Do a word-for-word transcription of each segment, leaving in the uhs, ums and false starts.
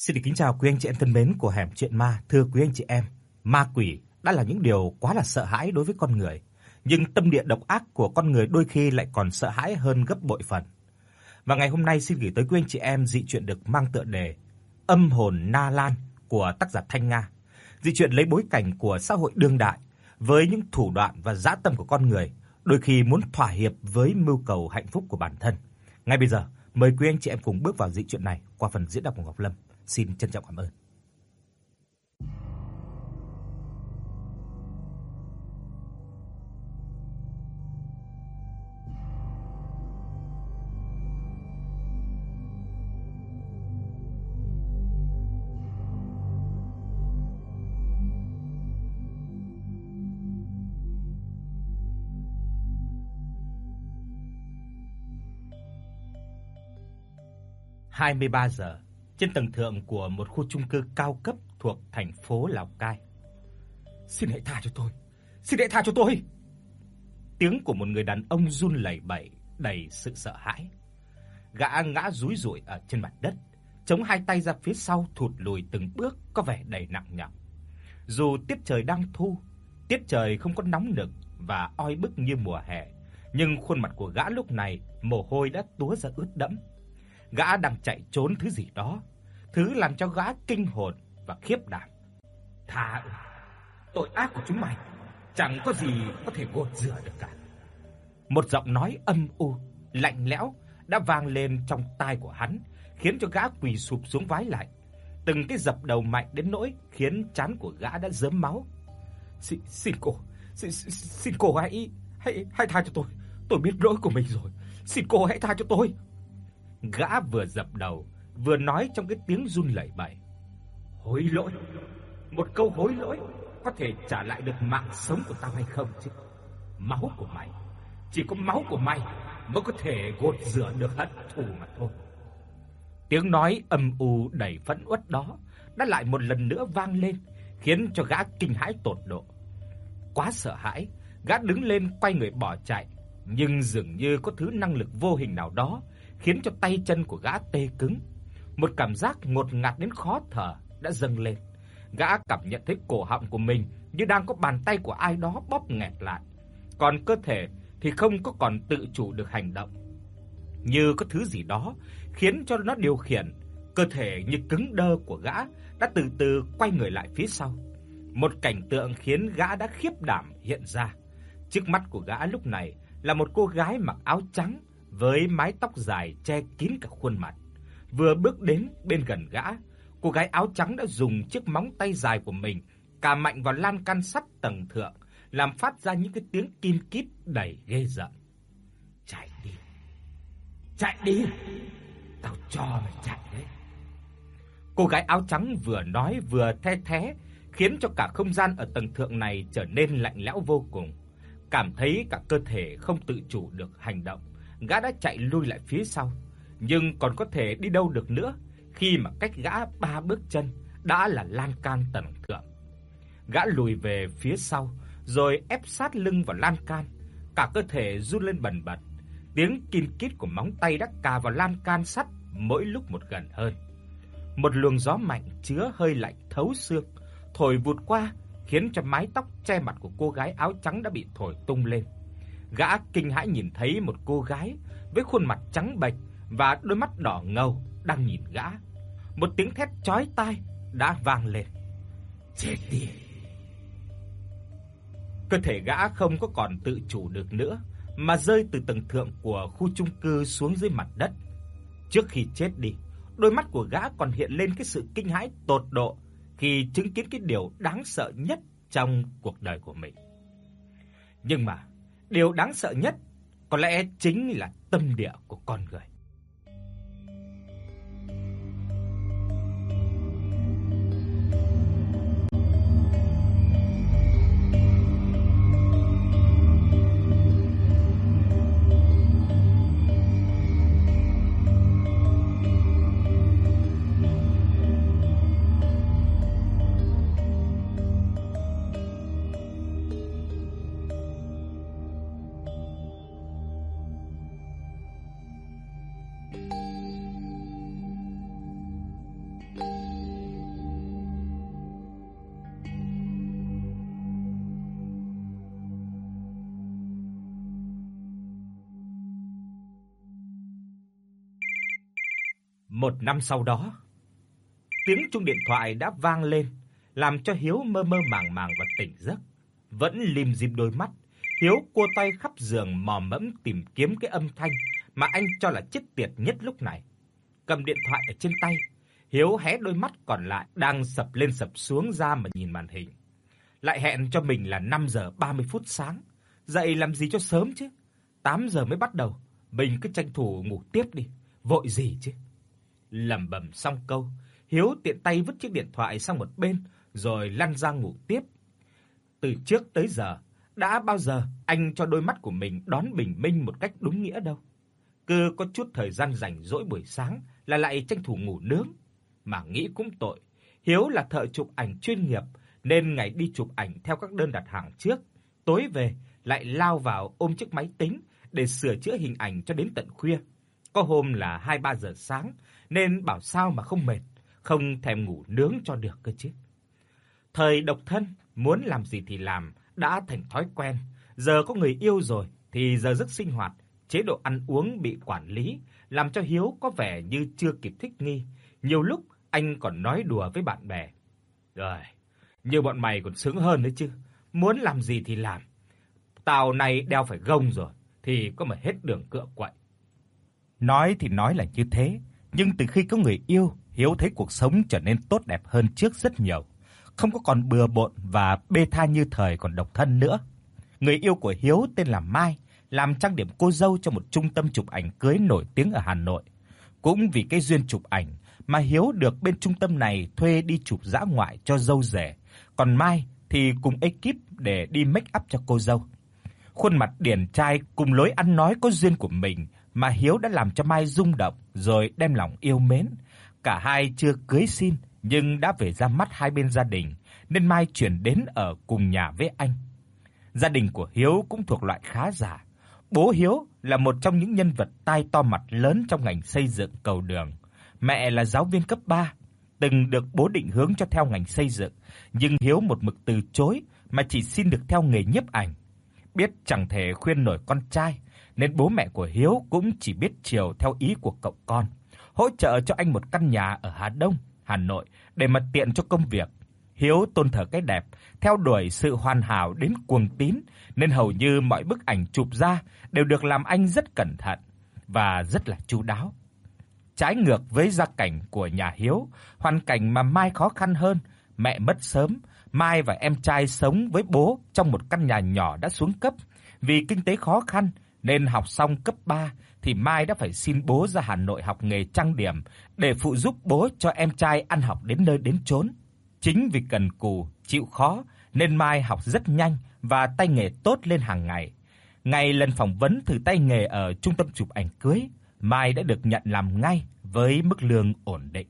Xin được kính chào quý anh chị em thân mến của Hẻm Chuyện Ma. Thưa quý anh chị em, ma quỷ đã là những điều quá là sợ hãi đối với con người, nhưng tâm địa độc ác của con người đôi khi lại còn sợ hãi hơn gấp bội phần. Và ngày hôm nay xin gửi tới quý anh chị em dị truyện được mang tựa đề Âm hồn Na Lan của tác giả Thanh Nga. Dị truyện lấy bối cảnh của xã hội đương đại với những thủ đoạn và dã tâm của con người, đôi khi muốn thỏa hiệp với mưu cầu hạnh phúc của bản thân. Ngay bây giờ, mời quý anh chị em cùng bước vào dị truyện này qua phần diễn đọc của Ngọc Lâm. Xin trân trọng cảm ơn. hai mươi ba giờ, trên tầng thượng của một khu chung cư cao cấp thuộc thành phố Lào Cai. "Xin hãy tha cho tôi, xin hãy tha cho tôi." Tiếng của một người đàn ông run lẩy bẩy đầy sự sợ hãi. Gã ngã rúi rủi ở trên mặt đất, chống hai tay ra phía sau thụt lùi từng bước có vẻ đầy nặng nhọc. Dù tiết trời đang thu, tiết trời không có nóng nực và oi bức như mùa hè, nhưng khuôn mặt của gã lúc này mồ hôi đã túa ra ướt đẫm. Gã đang chạy trốn thứ gì đó, thứ làm cho gã kinh hồn và khiếp đảm. "Tha ơi, tội ác của chúng mày chẳng có gì có thể gột rửa được cả." Một giọng nói âm u, lạnh lẽo đã vang lên trong tai của hắn, khiến cho gã quỳ sụp xuống vái lại. Từng cái dập đầu mạnh đến nỗi khiến trán của gã đã rớm máu. "Xin xin cô, xin xin cô hãy hãy hãy tha cho tôi. Tôi biết lỗi của mình rồi. Xin cô hãy tha cho tôi." Gã vừa dập đầu, vừa nói trong cái tiếng run lẩy bẩy. "Hối lỗi? Một câu hối lỗi có thể trả lại được mạng sống của tao hay không chứ? Máu của mày, chỉ có máu của mày mới có thể gột rửa được hận thù mà thôi." Tiếng nói âm u đầy phẫn uất đó đã lại một lần nữa vang lên, khiến cho gã kinh hãi tột độ. Quá sợ hãi, gã đứng lên quay người bỏ chạy, nhưng dường như có thứ năng lực vô hình nào đó khiến cho tay chân của gã tê cứng. Một cảm giác ngột ngạt đến khó thở đã dâng lên. Gã cảm nhận thấy cổ họng của mình như đang có bàn tay của ai đó bóp nghẹt lại, còn cơ thể thì không có còn tự chủ được hành động. Như có thứ gì đó khiến cho nó điều khiển, cơ thể như cứng đơ của gã đã từ từ quay người lại phía sau. Một cảnh tượng khiến gã đã khiếp đảm hiện ra. Trước mắt của gã lúc này là một cô gái mặc áo trắng với mái tóc dài che kín cả khuôn mặt. Vừa bước đến bên gần gã, cô gái áo trắng đã dùng chiếc móng tay dài của mình cà mạnh vào lan can sắt tầng thượng, làm phát ra những cái tiếng kim kít đầy ghê rợn. "Chạy đi, chạy đi, tao cho mày chạy đấy." Cô gái áo trắng vừa nói vừa the thé, khiến cho cả không gian ở tầng thượng này trở nên lạnh lẽo vô cùng. Cảm thấy cả cơ thể không tự chủ được hành động, gã đã chạy lui lại phía sau, nhưng còn có thể đi đâu được nữa khi mà cách gã ba bước chân đã là lan can tầng thượng. Gã lùi về phía sau rồi ép sát lưng vào lan can, cả cơ thể run lên bần bật. Tiếng kin kít của móng tay đã cà vào lan can sắt mỗi lúc một gần hơn. Một luồng gió mạnh chứa hơi lạnh thấu xương thổi vụt qua, khiến cho mái tóc che mặt của cô gái áo trắng đã bị thổi tung lên. Gã kinh hãi nhìn thấy một cô gái với khuôn mặt trắng bệch và đôi mắt đỏ ngầu đang nhìn gã. Một tiếng thét chói tai đã vang lên. "Chết đi!" Cơ thể gã không có còn tự chủ được nữa mà rơi từ tầng thượng của khu chung cư xuống dưới mặt đất. Trước khi chết đi, đôi mắt của gã còn hiện lên cái sự kinh hãi tột độ khi chứng kiến cái điều đáng sợ nhất trong cuộc đời của mình. Nhưng mà điều đáng sợ nhất có lẽ chính là tâm địa của con người. Một năm sau đó, tiếng chuông điện thoại đã vang lên, làm cho Hiếu mơ mơ màng màng và tỉnh giấc. Vẫn lim dim đôi mắt, Hiếu cua tay khắp giường mò mẫm tìm kiếm cái âm thanh mà anh cho là chết tiệt nhất lúc này. Cầm điện thoại ở trên tay, Hiếu hé đôi mắt còn lại đang sập lên sập xuống ra mà nhìn màn hình. Lại hẹn cho mình là năm giờ ba mươi phút sáng, dậy làm gì cho sớm chứ. tám giờ mới bắt đầu, mình cứ tranh thủ ngủ tiếp đi, vội gì chứ. Lẩm bẩm xong câu, Hiếu tiện tay vứt chiếc điện thoại sang một bên rồi lăn ra ngủ tiếp. Từ trước tới giờ, đã bao giờ anh cho đôi mắt của mình đón bình minh một cách đúng nghĩa đâu. Cứ có chút thời gian rảnh rỗi buổi sáng là lại tranh thủ ngủ nướng. Mà nghĩ cũng tội, Hiếu là thợ chụp ảnh chuyên nghiệp nên ngày đi chụp ảnh theo các đơn đặt hàng trước, tối về lại lao vào ôm chiếc máy tính để sửa chữa hình ảnh cho đến tận khuya. Có hôm là hai ba giờ sáng nên bảo sao mà không mệt, không thèm ngủ nướng cho được cơ chứ. Thời độc thân, muốn làm gì thì làm đã thành thói quen, giờ có người yêu rồi thì giờ giấc sinh hoạt, chế độ ăn uống bị quản lý, làm cho Hiếu có vẻ như chưa kịp thích nghi. Nhiều lúc anh còn nói đùa với bạn bè: "Rồi, như bọn mày còn sướng hơn đấy chứ, muốn làm gì thì làm. Tao này đeo phải gông rồi thì có mà hết đường cựa quậy." Nói thì nói là như thế, nhưng từ khi có người yêu, Hiếu thấy cuộc sống trở nên tốt đẹp hơn trước rất nhiều, không có còn bừa bộn và bê tha như thời còn độc thân nữa. Người yêu của Hiếu tên là Mai, làm trang điểm cô dâu cho một trung tâm chụp ảnh cưới nổi tiếng ở Hà Nội. Cũng vì cái duyên chụp ảnh mà Hiếu được bên trung tâm này thuê đi chụp dã ngoại cho dâu rể, còn Mai thì cùng ekip để đi make up cho cô dâu. Khuôn mặt điển trai cùng lối ăn nói có duyên của mình mà Hiếu đã làm cho Mai rung động rồi đem lòng yêu mến. Cả hai chưa cưới xin nhưng đã về ra mắt hai bên gia đình nên Mai chuyển đến ở cùng nhà với anh. Gia đình của Hiếu cũng thuộc loại khá giả. Bố Hiếu là một trong những nhân vật tai to mặt lớn trong ngành xây dựng cầu đường. Mẹ là giáo viên cấp ba, từng được bố định hướng cho theo ngành xây dựng, nhưng Hiếu một mực từ chối mà chỉ xin được theo nghề nhiếp ảnh. Biết chẳng thể khuyên nổi con trai nên bố mẹ của Hiếu cũng chỉ biết chiều theo ý của cậu con, hỗ trợ cho anh một căn nhà ở Hà Đông, Hà Nội để mà tiện cho công việc. Hiếu tôn thờ cái đẹp, theo đuổi sự hoàn hảo đến cuồng tín nên hầu như mọi bức ảnh chụp ra đều được làm anh rất cẩn thận và rất là chu đáo. Trái ngược với gia cảnh của nhà Hiếu, hoàn cảnh mà Mai khó khăn hơn, mẹ mất sớm, Mai và em trai sống với bố trong một căn nhà nhỏ đã xuống cấp. Vì kinh tế khó khăn nên học xong cấp ba thì Mai đã phải xin bố ra Hà Nội học nghề trang điểm để phụ giúp bố cho em trai ăn học đến nơi đến chốn. Chính vì cần cù, chịu khó nên Mai học rất nhanh và tay nghề tốt lên hàng ngày. Ngày lần phỏng vấn thử tay nghề ở trung tâm chụp ảnh cưới, Mai đã được nhận làm ngay với mức lương ổn định.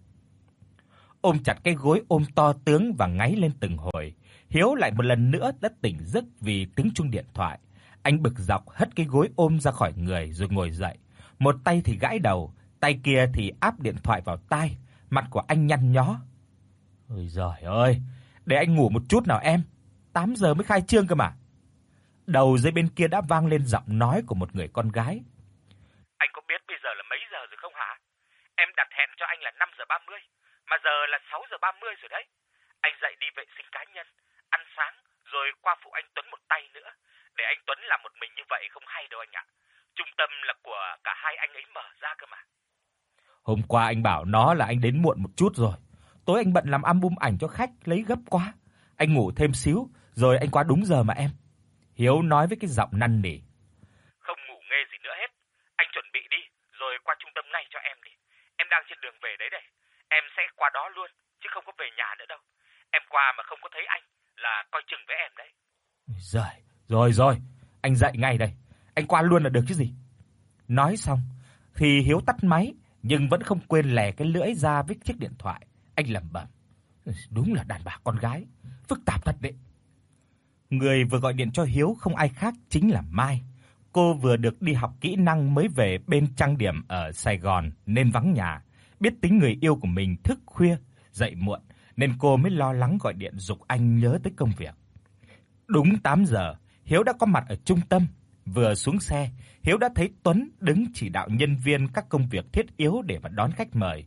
Ôm chặt cái gối ôm to tướng và ngáy lên từng hồi, Hiếu lại một lần nữa đã tỉnh giấc vì tiếng chuông điện thoại. Anh bực dọc hất cái gối ôm ra khỏi người rồi ngồi dậy, một tay thì gãi đầu, tay kia thì áp điện thoại vào tai, mặt của anh nhăn nhó. Ôi giời ơi, để anh ngủ một chút nào em, tám giờ mới khai trương cơ mà. Đầu dây bên kia đã vang lên giọng nói của một người con gái. Anh có biết bây giờ là mấy giờ rồi không hả? Em đặt hẹn cho anh là năm giờ ba mươi, mà giờ là sáu giờ ba mươi rồi đấy. Anh dậy đi vệ sinh cá nhân, ăn sáng rồi qua phụ anh Tuấn một tay nữa. Để anh Tuấn làm một mình như vậy không hay đâu anh ạ. Trung tâm là của cả hai anh ấy mở ra cơ mà. Hôm qua anh bảo nó là anh đến muộn một chút rồi. Tối anh bận làm album ảnh cho khách lấy gấp quá. Anh ngủ thêm xíu rồi anh qua đúng giờ mà em. Hiếu nói với cái giọng năn nỉ. Không ngủ nghê gì nữa hết. Anh chuẩn bị đi rồi qua trung tâm ngay cho em đi. Em đang trên đường về đấy đây. Em sẽ qua đó luôn chứ không có về nhà nữa đâu. Em qua mà không có thấy anh là coi chừng với em đấy. Giời, rồi rồi, anh dậy ngay đây. Anh qua luôn là được chứ gì. Nói xong thì Hiếu tắt máy nhưng vẫn không quên lè cái lưỡi ra với chiếc điện thoại. Anh lẩm bẩm, đúng là đàn bà con gái, phức tạp thật đấy. Người vừa gọi điện cho Hiếu không ai khác chính là Mai. Cô vừa được đi học kỹ năng mới về bên trang điểm ở Sài Gòn nên vắng nhà. Biết tính người yêu của mình thức khuya, dậy muộn nên cô mới lo lắng gọi điện giục anh nhớ tới công việc. Đúng tám giờ, Hiếu đã có mặt ở trung tâm. Vừa xuống xe, Hiếu đã thấy Tuấn đứng chỉ đạo nhân viên các công việc thiết yếu để mà đón khách mời.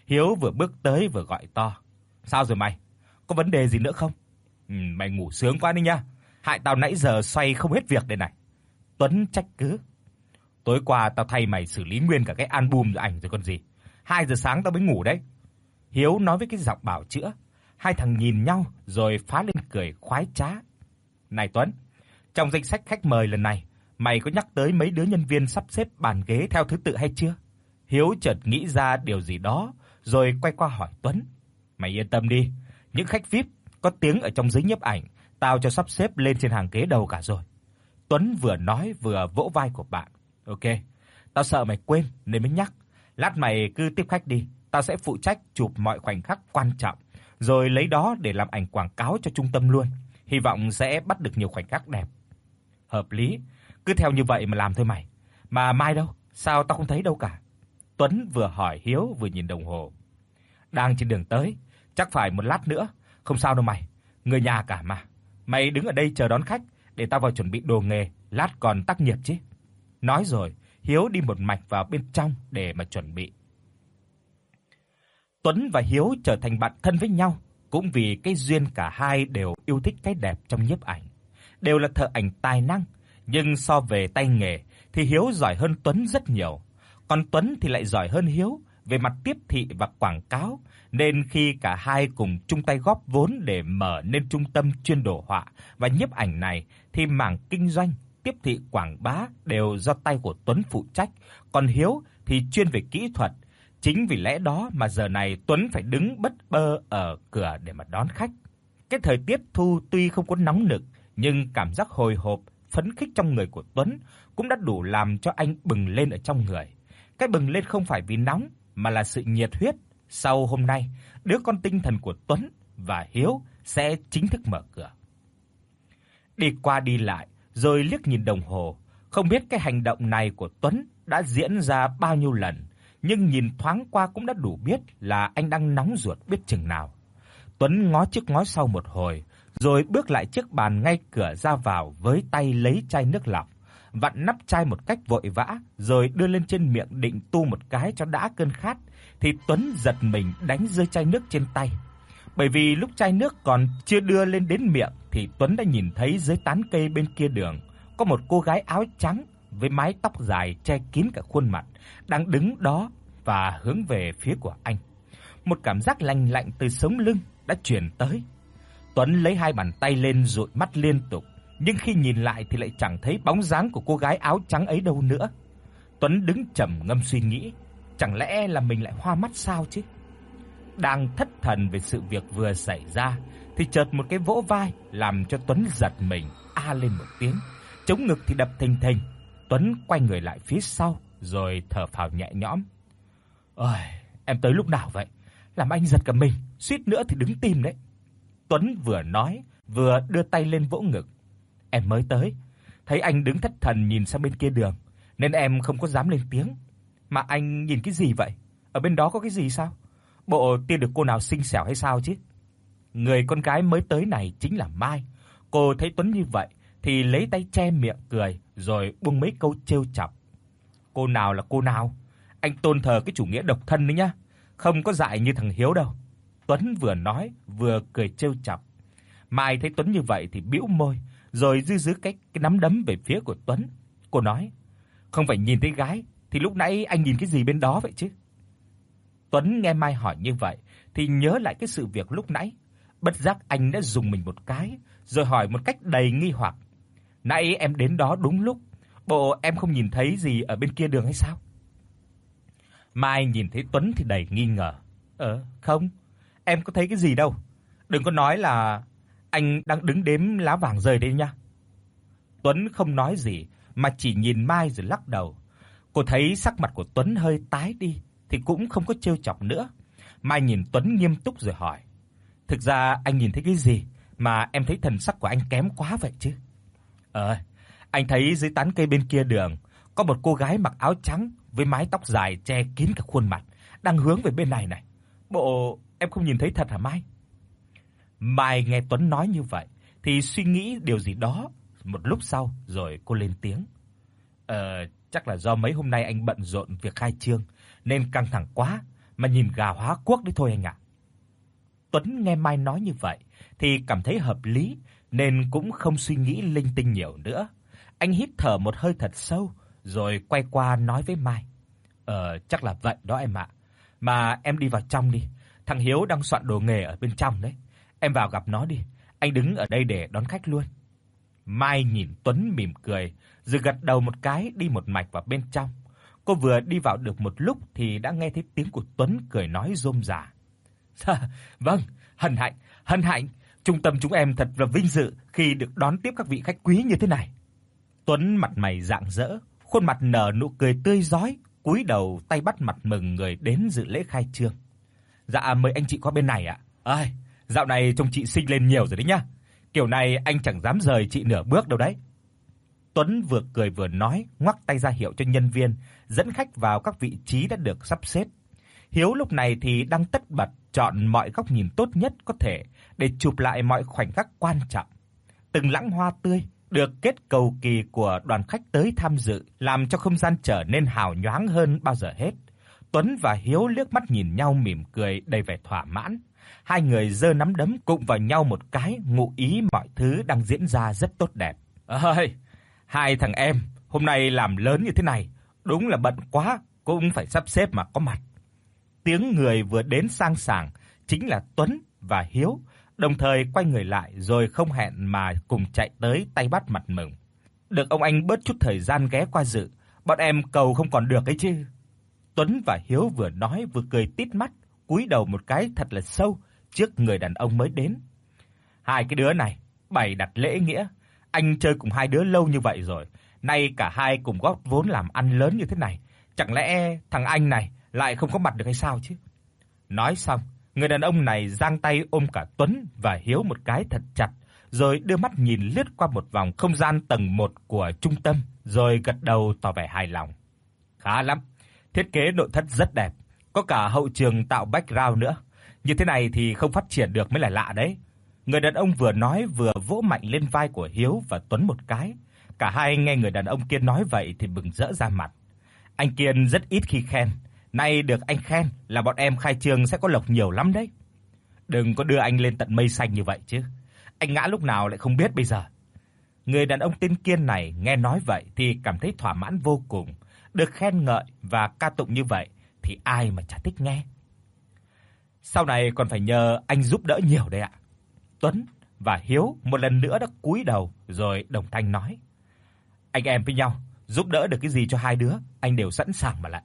Hiếu vừa bước tới vừa gọi to: "Sao rồi mày? Có vấn đề gì nữa không?" "Ừ, mày ngủ sướng quá đi nha, hại tao nãy giờ xoay không hết việc đây này." Tuấn trách cứ: "Tối qua tao thay mày xử lý nguyên cả cái album rồi ảnh rồi còn gì. hai giờ sáng tao mới ngủ đấy." Hiếu nói với cái giọng bào chữa. Hai thằng nhìn nhau rồi phá lên cười khoái trá. "Này Tuấn, trong danh sách khách mời lần này, mày có nhắc tới mấy đứa nhân viên sắp xếp bàn ghế theo thứ tự hay chưa?" Hiếu chợt nghĩ ra điều gì đó rồi quay qua hỏi Tuấn: "Mày yên tâm đi, những khách vi ai pi có tiếng ở trong giới nhiếp ảnh, tao cho sắp xếp lên trên hàng ghế đầu cả rồi." Tuấn vừa nói vừa vỗ vai của bạn. "Ok, tao sợ mày quên nên mới nhắc. Lát mày cứ tiếp khách đi, tao sẽ phụ trách chụp mọi khoảnh khắc quan trọng, rồi lấy đó để làm ảnh quảng cáo cho trung tâm luôn. Hy vọng sẽ bắt được nhiều khoảnh khắc đẹp." "Hợp lý, cứ theo như vậy mà làm thôi mày. Mà Mai đâu? Sao tao không thấy đâu cả?" Tuấn vừa hỏi Hiếu vừa nhìn đồng hồ. "Đang trên đường tới, chắc phải một lát nữa, không sao đâu mày, người nhà cả mà. Mày đứng ở đây chờ đón khách, để tao vào chuẩn bị đồ nghề, lát còn tác nghiệp chứ." Nói rồi, Hiếu đi một mạch vào bên trong để mà chuẩn bị. Tuấn và Hiếu trở thành bạn thân với nhau cũng vì cái duyên cả hai đều yêu thích cái đẹp trong nhiếp ảnh, đều là thợ ảnh tài năng, nhưng so về tay nghề thì Hiếu giỏi hơn Tuấn rất nhiều, còn Tuấn thì lại giỏi hơn Hiếu về mặt tiếp thị và quảng cáo, nên khi cả hai cùng chung tay góp vốn để mở nên trung tâm chuyên đồ họa và nhiếp ảnh này thì mảng kinh doanh, tiếp thị quảng bá đều do tay của Tuấn phụ trách, còn Hiếu thì chuyên về kỹ thuật. Chính vì lẽ đó mà giờ này Tuấn phải đứng bất bơ ở cửa để mà đón khách. Cái thời tiết thu tuy không có nóng nực, nhưng cảm giác hồi hộp, phấn khích trong người của Tuấn cũng đã đủ làm cho anh bừng lên ở trong người. Cái bừng lên không phải vì nóng mà là sự nhiệt huyết. Sau hôm nay, đứa con tinh thần của Tuấn và Hiếu sẽ chính thức mở cửa. Đi qua đi lại rồi liếc nhìn đồng hồ, không biết cái hành động này của Tuấn đã diễn ra bao nhiêu lần, nhưng nhìn thoáng qua cũng đã đủ biết là anh đang nóng ruột biết chừng nào. Tuấn ngó trước ngó sau một hồi, rồi bước lại chiếc bàn ngay cửa ra vào với tay lấy chai nước lọc, vặn nắp chai một cách vội vã rồi đưa lên trên miệng định tu một cái cho đã cơn khát, thì Tuấn giật mình đánh rơi chai nước trên tay. Bởi vì lúc chai nước còn chưa đưa lên đến miệng thì Tuấn đã nhìn thấy dưới tán cây bên kia đường có một cô gái áo trắng với mái tóc dài che kín cả khuôn mặt đang đứng đó và hướng về phía của anh. Một cảm giác lạnh lạnh từ sống lưng đã truyền tới. Tuấn lấy hai bàn tay lên dụi mắt liên tục, nhưng khi nhìn lại thì lại chẳng thấy bóng dáng của cô gái áo trắng ấy đâu nữa. Tuấn đứng trầm ngâm suy nghĩ, chẳng lẽ là mình lại hoa mắt sao chứ? Đang thất thần về sự việc vừa xảy ra thì chợt một cái vỗ vai làm cho Tuấn giật mình a lên một tiếng, chống ngực thì đập thình thình. Tuấn quay người lại phía sau rồi thở phào nhẹ nhõm. "Ôi, em tới lúc nào vậy? Làm anh giật cả mình, suýt nữa thì đứng tim đấy." Tuấn vừa nói vừa đưa tay lên vỗ ngực. "Em mới tới, thấy anh đứng thất thần nhìn sang bên kia đường nên em không có dám lên tiếng. Mà anh nhìn cái gì vậy? Ở bên đó có cái gì sao? Bộ tiên được cô nào xinh xẻo hay sao chứ?" Người con gái mới tới này chính là Mai. Cô thấy Tuấn như vậy thì lấy tay che miệng cười rồi buông mấy câu trêu chọc. "Cô nào là cô nào? Anh tôn thờ cái chủ nghĩa độc thân đấy nhá, không có dại như thằng Hiếu đâu." Tuấn vừa nói vừa cười trêu chọc. Mai thấy Tuấn như vậy thì bĩu môi, rồi dư dứ cái cái nắm đấm về phía của Tuấn. Cô nói: "Không phải nhìn thấy gái thì lúc nãy anh nhìn cái gì bên đó vậy chứ?" Tuấn nghe Mai hỏi như vậy thì nhớ lại cái sự việc lúc nãy, bất giác anh đã rùng mình một cái, rồi hỏi một cách đầy nghi hoặc: "Nãy em đến đó đúng lúc, bộ em không nhìn thấy gì ở bên kia đường hay sao?" Mai nhìn thấy Tuấn thì đầy nghi ngờ. "Ờ, không, em có thấy cái gì đâu. Đừng có nói là anh đang đứng đếm lá vàng rơi đấy nha." Tuấn không nói gì mà chỉ nhìn Mai rồi lắc đầu. Cô thấy sắc mặt của Tuấn hơi tái đi thì cũng không có trêu chọc nữa. Mai nhìn Tuấn nghiêm túc rồi hỏi: "Thực ra anh nhìn thấy cái gì mà em thấy thần sắc của anh kém quá vậy chứ?" "Ờ, anh thấy dưới tán cây bên kia đường có một cô gái mặc áo trắng với mái tóc dài che kín cả khuôn mặt đang hướng về bên này này. Bộ em không nhìn thấy thật hả Mai?" Mai nghe Tuấn nói như vậy thì suy nghĩ điều gì đó một lúc sau rồi cô lên tiếng: "Ờ, chắc là do mấy hôm nay anh bận rộn việc khai trương nên căng thẳng quá mà nhìn gà hóa quốc đấy thôi anh ạ." Tuấn nghe Mai nói như vậy thì cảm thấy hợp lý nên cũng không suy nghĩ linh tinh nhiều nữa. Anh hít thở một hơi thật sâu rồi quay qua nói với Mai: "Ờ chắc là vậy đó em ạ. Mà em đi vào trong đi, thằng Hiếu đang soạn đồ nghề ở bên trong đấy. Em vào gặp nó đi, anh đứng ở đây để đón khách luôn." Mai nhìn Tuấn mỉm cười, rồi gật đầu một cái đi một mạch vào bên trong. Cô vừa đi vào được một lúc thì đã nghe thấy tiếng của Tuấn cười nói rôm rả: "Vâng, hân hạnh, hân hạnh, trung tâm chúng em thật là vinh dự khi được đón tiếp các vị khách quý như thế này." Tuấn mặt mày rạng rỡ, khuôn mặt nở nụ cười tươi rói, cúi đầu tay bắt mặt mừng người đến dự lễ khai trương. "Dạ mời anh chị qua bên này ạ. Ơi, dạo này trông chị xinh lên nhiều rồi đấy nhá. Kiểu này anh chẳng dám rời chị nửa bước đâu đấy." Tuấn vừa cười vừa nói, ngoắc tay ra hiệu cho nhân viên dẫn khách vào các vị trí đã được sắp xếp. Hiếu lúc này thì đang tất bật chọn mọi góc nhìn tốt nhất có thể để chụp lại mọi khoảnh khắc quan trọng. Từng lẵng hoa tươi được kết cầu kỳ của đoàn khách tới tham dự làm cho không gian trở nên hào nhoáng hơn bao giờ hết. Tuấn và Hiếu liếc mắt nhìn nhau mỉm cười đầy vẻ thỏa mãn. Hai người giơ nắm đấm cụng vào nhau một cái, ngụ ý mọi thứ đang diễn ra rất tốt đẹp. "Ơi, hai thằng em hôm nay làm lớn như thế này, đúng là bận quá cũng phải sắp xếp mà có mặt." Tiếng người vừa đến sang sảng chính là Tuấn và Hiếu, đồng thời quay người lại rồi không hẹn mà cùng chạy tới tay bắt mặt mừng. "Được ông anh bớt chút thời gian ghé qua dự, bọn em cầu không còn được ấy chứ." Tuấn và Hiếu vừa nói vừa cười tít mắt, cúi đầu một cái thật là sâu trước người đàn ông mới đến. "Hai cái đứa này bày đặt lễ nghĩa, anh chơi cùng hai đứa lâu như vậy rồi, nay cả hai cùng góp vốn làm ăn lớn như thế này, chẳng lẽ thằng anh này lại không có mặt được hay sao chứ?" Nói xong, người đàn ông này giang tay ôm cả Tuấn và Hiếu một cái thật chặt, rồi đưa mắt nhìn lướt qua một vòng không gian tầng một của trung tâm, rồi gật đầu tỏ vẻ hài lòng. "Khá lắm, thiết kế nội thất rất đẹp, có cả hậu trường tạo background nữa. Như thế này thì không phát triển được mới là lạ đấy." Người đàn ông vừa nói vừa vỗ mạnh lên vai của Hiếu và Tuấn một cái. Cả hai nghe người đàn ông kia nói vậy thì mừng rỡ ra mặt. Anh Kiên rất ít khi khen, nay được anh khen là bọn em khai trương sẽ có lộc nhiều lắm đấy. "Đừng có đưa anh lên tận mây xanh như vậy chứ. Anh ngã lúc nào lại không biết bây giờ." Người đàn ông tên Kiên này nghe nói vậy thì cảm thấy thỏa mãn vô cùng, được khen ngợi và ca tụng như vậy thì ai mà chả thích nghe. "Sau này còn phải nhờ anh giúp đỡ nhiều đây ạ." Tuấn và Hiếu một lần nữa đã cúi đầu rồi đồng thanh nói: "Anh em với nhau, giúp đỡ được cái gì cho hai đứa, anh đều sẵn sàng mà lại."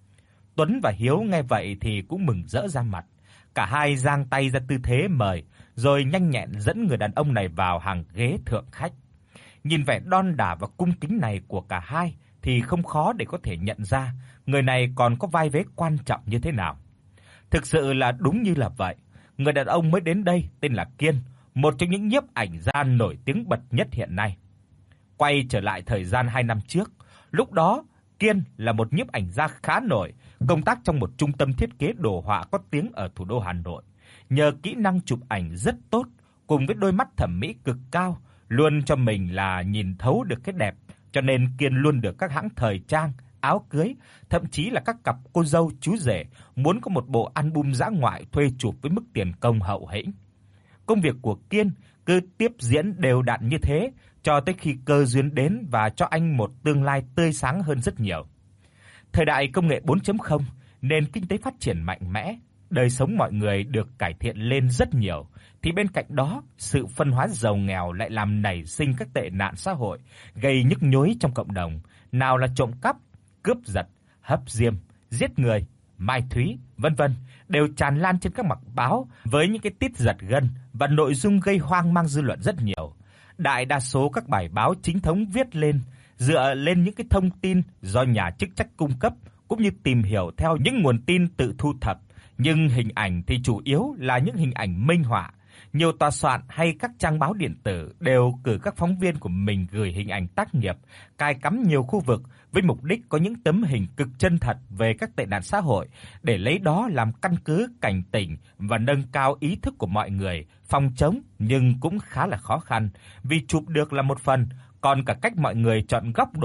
Tuấn và Hiếu nghe vậy thì cũng mừng rỡ ra mặt, cả hai giang tay ra tư thế mời, rồi nhanh nhẹn dẫn người đàn ông này vào hàng ghế thượng khách. Nhìn vẻ đon đả và cung kính này của cả hai thì không khó để có thể nhận ra người này còn có vai vế quan trọng như thế nào. Thực sự là đúng như là vậy, người đàn ông mới đến đây tên là Kiên, một trong những nhiếp ảnh gia nổi tiếng bật nhất hiện nay. Quay trở lại thời gian hai năm trước, lúc đó Kiên là một nhiếp ảnh gia khá nổi, công tác trong một trung tâm thiết kế đồ họa có tiếng ở thủ đô Hà Nội. Nhờ kỹ năng chụp ảnh rất tốt cùng với đôi mắt thẩm mỹ cực cao, luôn cho mình là nhìn thấu được cái đẹp, cho nên Kiên luôn được các hãng thời trang, áo cưới, thậm chí là các cặp cô dâu chú rể muốn có một bộ album dã ngoại thuê chụp với mức tiền công hậu hĩnh. Công việc của Kiên cứ tiếp diễn đều đặn như thế cho tới khi cơ duyên đến và cho anh một tương lai tươi sáng hơn rất nhiều. Thời đại công nghệ bốn chấm không nên kinh tế phát triển mạnh mẽ, đời sống mọi người được cải thiện lên rất nhiều, thì bên cạnh đó, sự phân hóa giàu nghèo lại làm nảy sinh các tệ nạn xã hội gây nhức nhối trong cộng đồng, nào là trộm cắp, cướp giật, hấp diêm, giết người, mai thúy, vân vân, đều tràn lan trên các mặt báo với những cái tít giật gân và nội dung gây hoang mang dư luận rất nhiều. Đại đa số các bài báo chính thống viết lên dựa lên những cái thông tin do nhà chức trách cung cấp cũng như tìm hiểu theo những nguồn tin tự thu thập, nhưng hình ảnh thì chủ yếu là những hình ảnh minh họa. Nhiều tòa soạn hay các trang báo điện tử đều cử các phóng viên của mình gửi hình ảnh tác nghiệp, cài cắm nhiều khu vực với mục đích có những tấm hình cực chân thật về các tệ nạn xã hội để lấy đó làm căn cứ cảnh tỉnh và nâng cao ý thức của mọi người phòng chống, nhưng cũng khá là khó khăn, vì chụp được là một phần, còn cả cách mọi người chọn góc độ,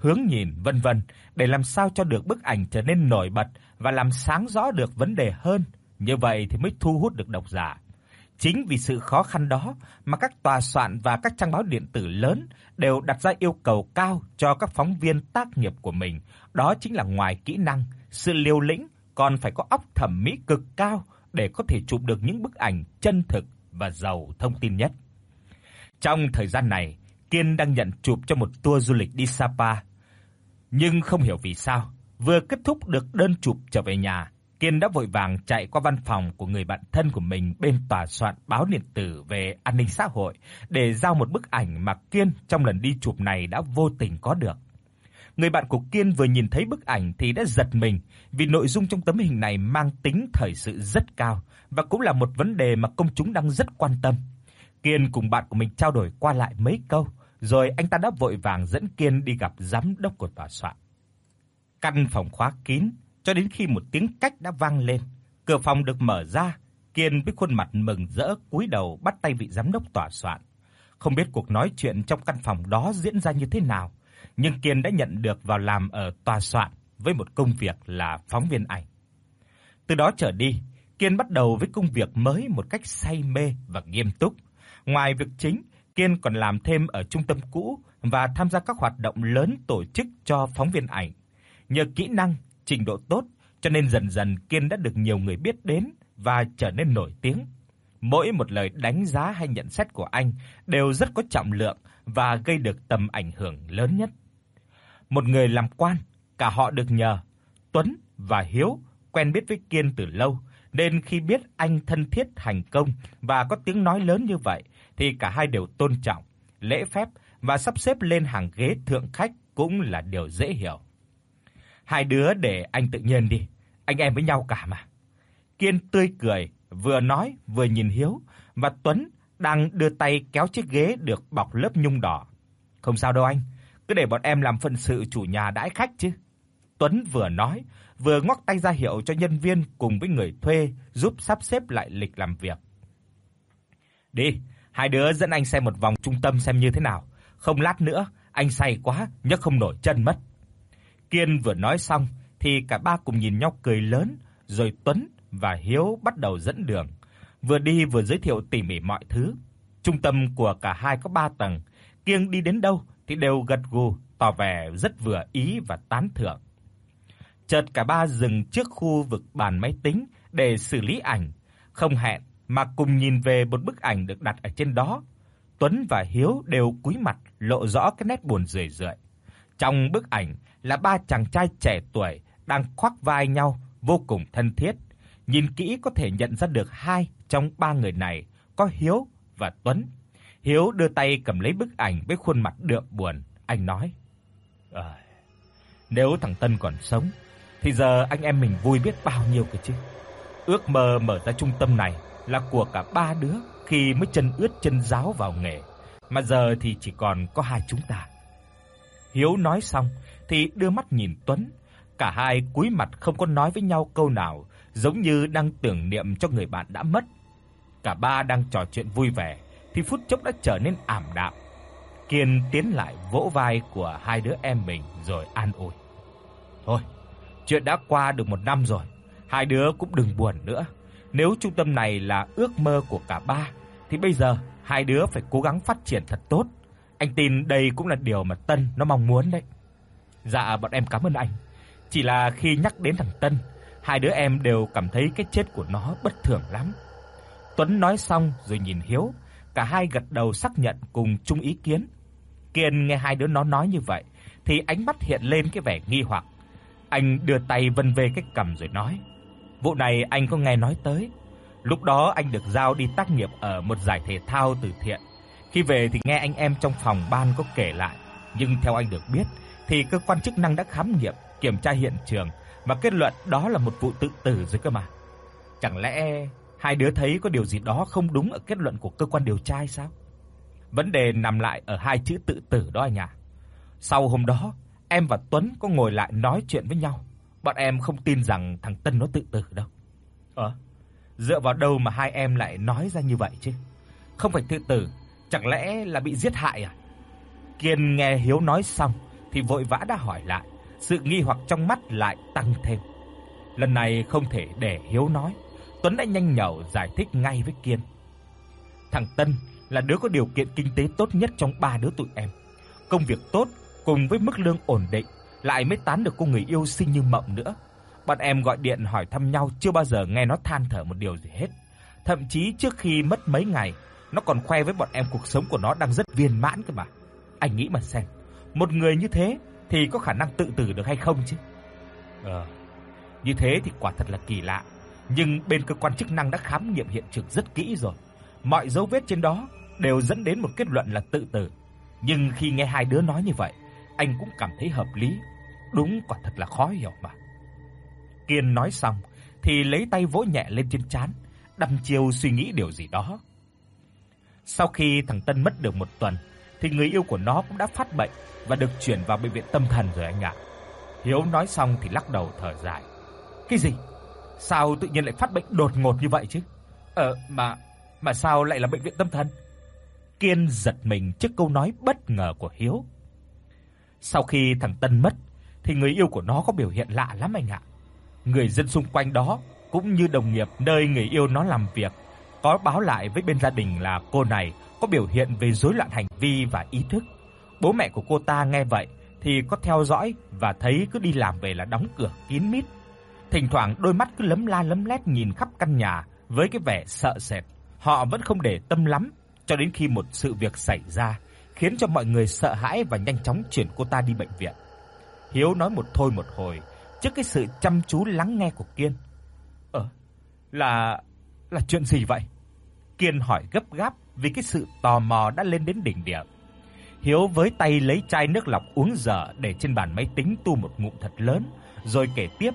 hướng nhìn vân vân để làm sao cho được bức ảnh trở nên nổi bật và làm sáng rõ được vấn đề hơn, như vậy thì mới thu hút được độc giả. Chính vì sự khó khăn đó mà các tòa soạn và các trang báo điện tử lớn đều đặt ra yêu cầu cao cho các phóng viên tác nghiệp của mình, đó chính là ngoài kỹ năng, sự liều lĩnh còn phải có óc thẩm mỹ cực cao để có thể chụp được những bức ảnh chân thực và giàu thông tin nhất. Trong thời gian này, Kiên đang nhận chụp cho một tour du lịch đi Sapa. Nhưng không hiểu vì sao, vừa kết thúc được đơn chụp trở về nhà, Kiên đã vội vàng chạy qua văn phòng của người bạn thân của mình bên tòa soạn báo điện tử về an ninh xã hội để giao một bức ảnh mà Kiên trong lần đi chụp này đã vô tình có được. Người bạn của Kiên vừa nhìn thấy bức ảnh thì đã giật mình, vì nội dung trong tấm hình này mang tính thời sự rất cao và cũng là một vấn đề mà công chúng đang rất quan tâm. Kiên cùng bạn của mình trao đổi qua lại mấy câu, rồi anh ta đã vội vàng dẫn Kiên đi gặp giám đốc của tòa soạn. Căn phòng khóa kín cho đến khi một tiếng cách đã vang lên, cửa phòng được mở ra, Kiên với khuôn mặt mừng rỡ cúi đầu bắt tay vị giám đốc tòa soạn. Không biết cuộc nói chuyện trong căn phòng đó diễn ra như thế nào, nhưng Kiên đã nhận được vào làm ở tòa soạn với một công việc là phóng viên ảnh. Từ đó trở đi, Kiên bắt đầu với công việc mới một cách say mê và nghiêm túc. Ngoài việc chính, Kiên còn làm thêm ở trung tâm cũ và tham gia các hoạt động lớn tổ chức cho phóng viên ảnh. Nhờ kỹ năng, trình độ tốt cho nên dần dần Kiên đã được nhiều người biết đến và trở nên nổi tiếng. Mỗi một lời đánh giá hay nhận xét của anh đều rất có trọng lượng và gây được tầm ảnh hưởng lớn nhất. Một người làm quan, cả họ được nhờ, Tuấn và Hiếu quen biết với Kiên từ lâu, nên khi biết anh thân thiết thành công và có tiếng nói lớn như vậy thì cả hai đều tôn trọng, lễ phép và sắp xếp lên hàng ghế thượng khách cũng là điều dễ hiểu. Hai đứa để anh tự nhiên đi, anh em với nhau cả mà. Kiên tươi cười, vừa nói vừa nhìn Hiếu và Tuấn đang đưa tay kéo chiếc ghế được bọc lớp nhung đỏ. Không sao đâu anh, cứ để bọn em làm phận sự chủ nhà đãi khách chứ. Tuấn vừa nói, vừa ngoắc tay ra hiệu cho nhân viên cùng với người thuê giúp sắp xếp lại lịch làm việc. Đi, hai đứa dẫn anh xem một vòng trung tâm xem như thế nào, không lát nữa anh say quá nhấc không nổi chân mất. Kiên vừa nói xong thì cả ba cùng nhìn nhau cười lớn, rồi Tuấn và Hiếu bắt đầu dẫn đường, vừa đi vừa giới thiệu tỉ mỉ mọi thứ. Trung tâm của cả hai có ba tầng, Kiên đi đến đâu thì đều gật gù, tỏ vẻ rất vừa ý và tán thưởng. Chợt cả ba dừng trước khu vực bàn máy tính để xử lý ảnh, không hẹn mà cùng nhìn về một bức ảnh được đặt ở trên đó. Tuấn và Hiếu đều cúi mặt, lộ rõ cái nét buồn rười rượi. Trong bức ảnh là ba chàng trai trẻ tuổi đang khoác vai nhau vô cùng thân thiết. Nhìn kỹ có thể nhận ra được hai trong ba người này có Hiếu và Tuấn. Hiếu đưa tay cầm lấy bức ảnh với khuôn mặt đượm buồn, anh nói: "À, nếu thằng Tân còn sống thì giờ anh em mình vui biết bao nhiêu cơ chứ. Ước mơ mở ra trung tâm này là của cả ba đứa khi mới chân ướt chân ráo vào nghề, mà giờ thì chỉ còn có hai chúng ta." Hiếu nói xong thì đưa mắt nhìn Tuấn, cả hai cúi mặt không có nói với nhau câu nào, giống như đang tưởng niệm cho người bạn đã mất. Cả ba đang trò chuyện vui vẻ thì phút chốc đã trở nên ảm đạm. Kiên tiến lại vỗ vai của hai đứa em mình rồi an ủi: "Thôi, chuyện đã qua được một năm rồi, hai đứa cũng đừng buồn nữa. Nếu trung tâm này là ước mơ của cả ba thì bây giờ hai đứa phải cố gắng phát triển thật tốt. Anh tin đây cũng là điều mà Tân nó mong muốn đấy." "Dạ, bọn em cảm ơn anh. Chỉ là khi nhắc đến thằng Tân, hai đứa em đều cảm thấy cái chết của nó bất thường lắm." Tuấn nói xong rồi nhìn Hiếu, cả hai gật đầu xác nhận cùng chung ý kiến. Kiên nghe hai đứa nó nói như vậy thì ánh mắt hiện lên cái vẻ nghi hoặc. Anh đưa tay vân về cái cằm rồi nói: "Vụ này anh có nghe nói tới. Lúc đó anh được giao đi tác nghiệp ở một giải thể thao từ thiện. Khi về thì nghe anh em trong phòng ban có kể lại, nhưng theo anh được biết thì cơ quan chức năng đã khám nghiệm, kiểm tra hiện trường và kết luận đó là một vụ tự tử rồi cơ mà. Chẳng lẽ hai đứa thấy có điều gì đó không đúng ở kết luận của cơ quan điều tra hay sao? Vấn đề nằm lại ở hai chữ tự tử đó anh ạ. Sau hôm đó, em và Tuấn có ngồi lại nói chuyện với nhau. Bọn em không tin rằng thằng Tân nó tự tử đâu." "Ờ, dựa vào đâu mà hai em lại nói ra như vậy chứ? Không phải tự tử, chẳng lẽ là bị giết hại à?" Kiên nghe Hiếu nói xong thì vội vã đã hỏi lại, sự nghi hoặc trong mắt lại tăng thêm. Lần này không thể để Hiếu nói, Tuấn đã nhanh nhảu giải thích ngay với Kiên. Thằng Tân là đứa có điều kiện kinh tế tốt nhất trong ba đứa tụi em. Công việc tốt cùng với mức lương ổn định, lại mới tán được cô người yêu xinh như mộng nữa. Bọn em gọi điện hỏi thăm nhau chưa bao giờ nghe nó than thở một điều gì hết. Thậm chí trước khi mất mấy ngày, nó còn khoe với bọn em cuộc sống của nó đang rất viên mãn cơ mà. Anh nghĩ mà xem, một người như thế thì có khả năng tự tử được hay không chứ? Ờ, như thế thì quả thật là kỳ lạ. Nhưng bên cơ quan chức năng đã khám nghiệm hiện trường rất kỹ rồi. Mọi dấu vết trên đó đều dẫn đến một kết luận là tự tử. Nhưng khi nghe hai đứa nói như vậy, anh cũng cảm thấy hợp lý. Đúng quả thật là khó hiểu mà. Kiên nói xong thì lấy tay vỗ nhẹ lên trên trán, đăm chiêu suy nghĩ điều gì đó. Sau khi thằng Tân mất được một tuần thì người yêu của nó cũng đã phát bệnh và được chuyển vào bệnh viện tâm thần rồi anh ạ. Hiếu nói xong thì lắc đầu thở dài. Cái gì? Sao tự nhiên lại phát bệnh đột ngột như vậy chứ? Ờ mà mà sao lại là bệnh viện tâm thần? Kiên giật mình trước câu nói bất ngờ của Hiếu. Sau khi thằng Tân mất thì người yêu của nó có biểu hiện lạ lắm anh ạ. Người dân xung quanh đó cũng như đồng nghiệp nơi người yêu nó làm việc có báo lại với bên gia đình là cô này có biểu hiện về rối loạn hành vi và ý thức. Bố mẹ của cô ta nghe vậy thì có theo dõi và thấy cứ đi làm về là đóng cửa kín mít. Thỉnh thoảng đôi mắt cứ lấm la lấm lét nhìn khắp căn nhà với cái vẻ sợ sệt. Họ vẫn không để tâm lắm cho đến khi một sự việc xảy ra khiến cho mọi người sợ hãi và nhanh chóng chuyển cô ta đi bệnh viện. Hiếu nói một thôi một hồi trước cái sự chăm chú lắng nghe của Kiên. Ờ, là là chuyện gì vậy? Kiên hỏi gấp gáp vì cái sự tò mò đã lên đến đỉnh điểm. Hiếu với tay lấy chai nước lọc uống dở để trên bàn máy tính tu một ngụm thật lớn rồi kể tiếp.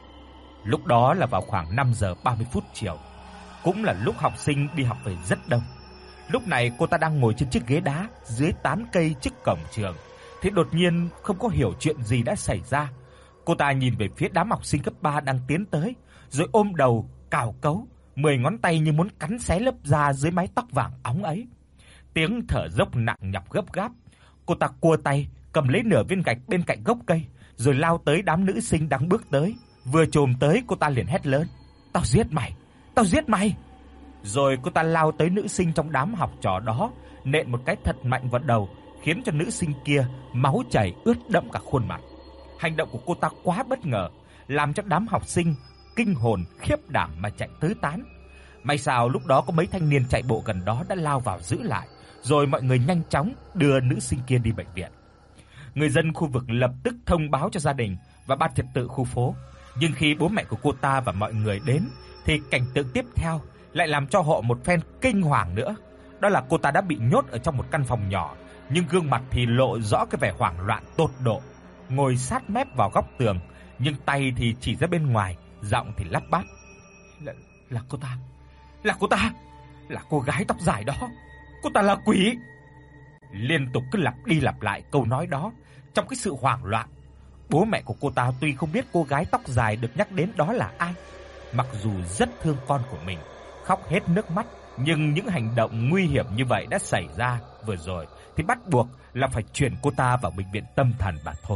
Lúc đó là vào khoảng năm giờ ba mươi phút chiều, cũng là lúc học sinh đi học về rất đông. Lúc này cô ta đang ngồi trên chiếc ghế đá dưới tán cây trước cổng trường, thì đột nhiên không có hiểu chuyện gì đã xảy ra. Cô ta nhìn về phía đám học sinh cấp ba đang tiến tới, rồi ôm đầu cào cấu, mười ngón tay như muốn cắn xé lớp da dưới mái tóc vàng óng ấy. Tiếng thở dốc nặng nhọc gấp gáp. Cô ta cua tay cầm lấy nửa viên gạch bên cạnh gốc cây, rồi lao tới đám nữ sinh đang bước tới. Vừa chồm tới, cô ta liền hét lớn: "Tao giết mày, tao giết mày!" Rồi cô ta lao tới nữ sinh trong đám học trò đó, nện một cái thật mạnh vào đầu, khiến cho nữ sinh kia máu chảy ướt đẫm cả khuôn mặt. Hành động của cô ta quá bất ngờ, làm cho đám học sinh kinh hồn khiếp đảm mà chạy tứ tán. May sao lúc đó có mấy thanh niên chạy bộ gần đó đã lao vào giữ lại, rồi mọi người nhanh chóng đưa nữ sinh kia đi bệnh viện. Người dân khu vực lập tức thông báo cho gia đình và ban trật tự khu phố. Nhưng khi bố mẹ của cô ta và mọi người đến thì cảnh tượng tiếp theo lại làm cho họ một phen kinh hoàng nữa. Đó là cô ta đã bị nhốt ở trong một căn phòng nhỏ, nhưng gương mặt thì lộ rõ cái vẻ hoảng loạn tột độ, ngồi sát mép vào góc tường, nhưng tay thì chỉ ra bên ngoài, giọng thì lắp bắp: "Là là cô ta, là cô ta, là cô gái tóc dài đó, cô ta là quỷ." Liên tục cứ lặp đi lặp lại câu nói đó trong cái sự hoảng loạn. Bố mẹ của cô ta tuy không biết cô gái tóc dài được nhắc đến đó là ai, mặc dù rất thương con của mình, khóc hết nước mắt, nhưng những hành động nguy hiểm như vậy đã xảy ra vừa rồi thì bắt buộc là phải chuyển cô ta vào bệnh viện tâm thần mà thôi.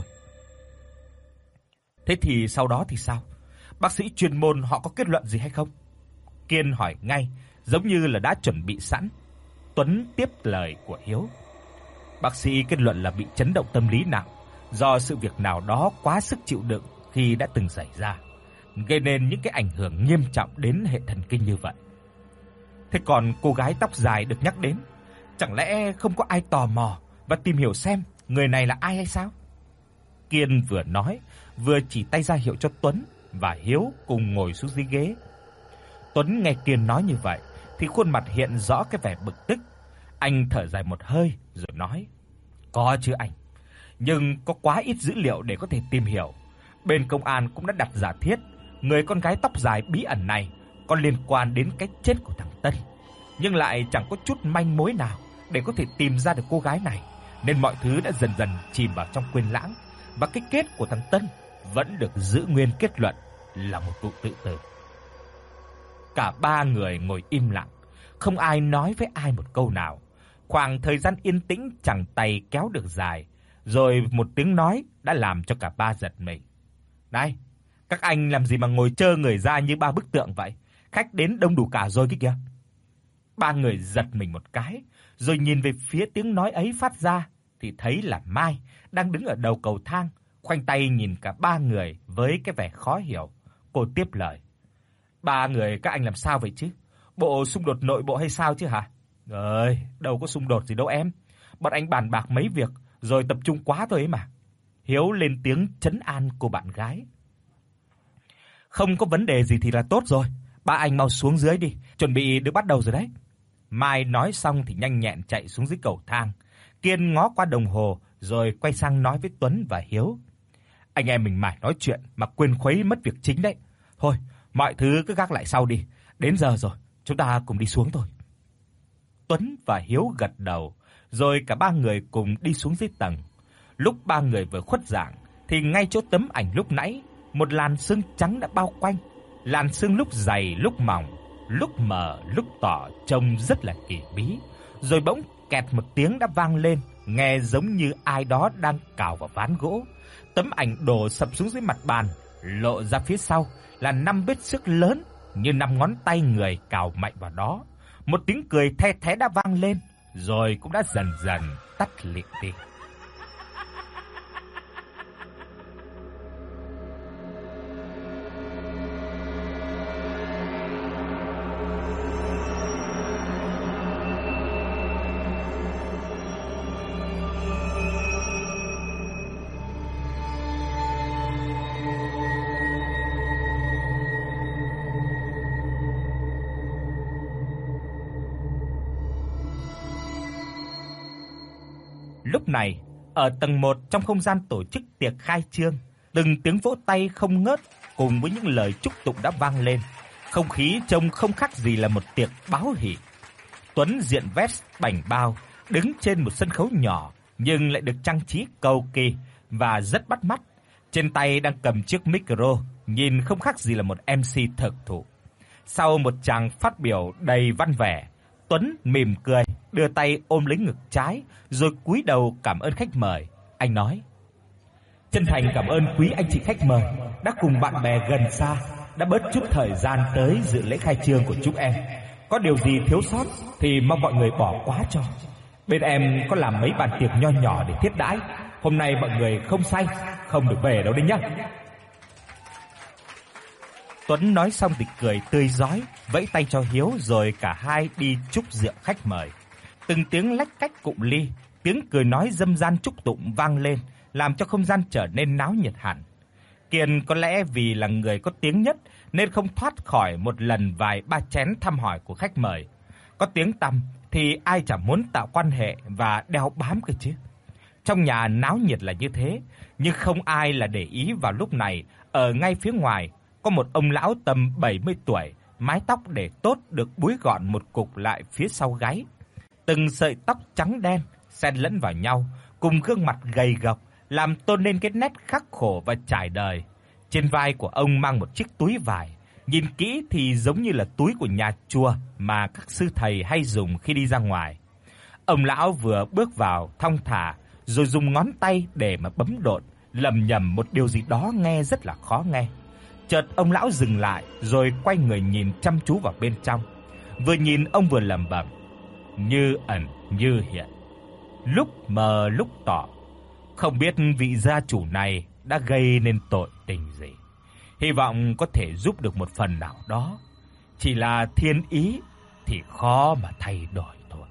Thế thì sau đó thì sao? Bác sĩ chuyên môn họ có kết luận gì hay không? Kiên hỏi ngay, giống như là đã chuẩn bị sẵn. Tuấn tiếp lời của Hiếu. Bác sĩ kết luận là bị chấn động tâm lý nặng, do sự việc nào đó quá sức chịu đựng khi đã từng xảy ra, gây nên những cái ảnh hưởng nghiêm trọng đến hệ thần kinh như vậy. Thế còn cô gái tóc dài được nhắc đến, chẳng lẽ không có ai tò mò và tìm hiểu xem người này là ai hay sao? Kiên vừa nói, vừa chỉ tay ra hiệu cho Tuấn và Hiếu cùng ngồi xuống dưới ghế. Tuấn nghe Kiên nói như vậy thì khuôn mặt hiện rõ cái vẻ bực tức. Anh thở dài một hơi rồi nói: "Có chứ anh, nhưng có quá ít dữ liệu để có thể tìm hiểu. Bên công an cũng đã đặt giả thiết người con gái tóc dài bí ẩn này có liên quan đến cái chết của thằng Tân, nhưng lại chẳng có chút manh mối nào để có thể tìm ra được cô gái này, nên mọi thứ đã dần dần chìm vào trong quên lãng, và cái kết của thằng Tân vẫn được giữ nguyên kết luận là một vụ tự tử." Cả ba người ngồi im lặng, không ai nói với ai một câu nào. Khoảng thời gian yên tĩnh chẳng tay kéo được dài, rồi một tiếng nói đã làm cho cả ba giật mình. "Này, các anh làm gì mà ngồi trơ người ra như ba bức tượng vậy? Khách đến đông đủ cả rồi kia kìa." Ba người giật mình một cái, rồi nhìn về phía tiếng nói ấy phát ra thì thấy là Mai đang đứng ở đầu cầu thang, khoanh tay nhìn cả ba người với cái vẻ khó hiểu. Cô tiếp lời: "Ba người các anh làm sao vậy chứ? Bộ xung đột nội bộ hay sao chứ hả?" "Ơi, đâu có xung đột gì đâu em. Bọn anh bàn bạc mấy việc rồi tập trung quá thôi ấy mà." Hiếu lên tiếng trấn an cô bạn gái. "Không có vấn đề gì thì là tốt rồi. Ba anh mau xuống dưới đi, chuẩn bị được bắt đầu rồi đấy." Mai nói xong thì nhanh nhẹn chạy xuống dưới cầu thang. Kiên ngó qua đồng hồ rồi quay sang nói với Tuấn và Hiếu: "Anh em mình mải nói chuyện mà quên khuấy mất việc chính đấy. Thôi, mọi thứ cứ gác lại sau đi, đến giờ rồi, chúng ta cùng đi xuống thôi." Tuấn và Hiếu gật đầu, rồi cả ba người cùng đi xuống dưới tầng. Lúc ba người vừa khuất dạng thì ngay chỗ tấm ảnh lúc nãy, một làn sương trắng đã bao quanh. Làn sương lúc dày lúc mỏng, lúc mờ lúc tỏ, trông rất là kỳ bí. Rồi bỗng kẹt một tiếng đã vang lên, nghe giống như ai đó đang cào vào ván gỗ. Tấm ảnh đổ sập xuống dưới mặt bàn, lộ ra phía sau là năm vết xước lớn như năm ngón tay người cào mạnh vào đó. Một tiếng cười the thé đã vang lên, rồi cũng đã dần dần tắt lịm đi. Lúc này, ở tầng một trong không gian tổ chức tiệc khai trương, từng tiếng vỗ tay không ngớt cùng với những lời chúc tụng đã vang lên. Không khí trông không khác gì là một tiệc báo hỉ. Tuấn diện vest bảnh bao, đứng trên một sân khấu nhỏ nhưng lại được trang trí cầu kỳ và rất bắt mắt. Trên tay đang cầm chiếc micro, nhìn không khác gì là một em xê thực thụ. Sau một tràng phát biểu đầy văn vẻ, Tuấn mỉm cười, đưa tay ôm lấy ngực trái, rồi cúi đầu cảm ơn khách mời. Anh nói: "Chân thành cảm ơn quý anh chị khách mời đã cùng bạn bè gần xa đã bớt chút thời gian tới dự lễ khai trương của chúng em. Có điều gì thiếu sót thì mong mọi người bỏ qua cho. Bên em có làm mấy bàn tiệc nho nhỏ để tiếp đãi. Hôm nay mọi người không say, không được về đâu đấy nhá." Tuấn nói xong thì cười tươi rói, vẫy tay cho Hiếu rồi cả hai đi chúc rượu khách mời. Từng tiếng lách cách cụng ly, tiếng cười nói râm ran chúc tụng vang lên, làm cho không gian trở nên náo nhiệt hẳn. Kiên có lẽ vì là người có tiếng nhất nên không thoát khỏi một lần vài ba chén thăm hỏi của khách mời. Có tiếng tăm thì ai chẳng muốn tạo quan hệ và đeo bám cơ chứ. Trong nhà náo nhiệt là như thế, nhưng không ai là để ý vào lúc này, ở ngay phía ngoài có một ông lão tầm bảy mươi tuổi, mái tóc để tốt được búi gọn một cục lại phía sau gáy. Từng sợi tóc trắng đen xen lẫn vào nhau, cùng gương mặt gầy gộc làm tôn lên cái nét khắc khổ và trải đời. Trên vai của ông mang một chiếc túi vải, nhìn kỹ thì giống như là túi của nhà chùa mà các sư thầy hay dùng khi đi ra ngoài. Ông lão vừa bước vào thong thả, rồi dùng ngón tay để mà bấm độn, lẩm nhẩm một điều gì đó nghe rất là khó nghe. Chợt ông lão dừng lại rồi quay người nhìn chăm chú vào bên trong. Vừa nhìn ông vừa lẩm bẩm: "Như ẩn như hiện, lúc mờ lúc tỏ, không biết vị gia chủ này đã gây nên tội tình gì. Hy vọng có thể giúp được một phần nào đó. Chỉ là thiên ý thì khó mà thay đổi thôi."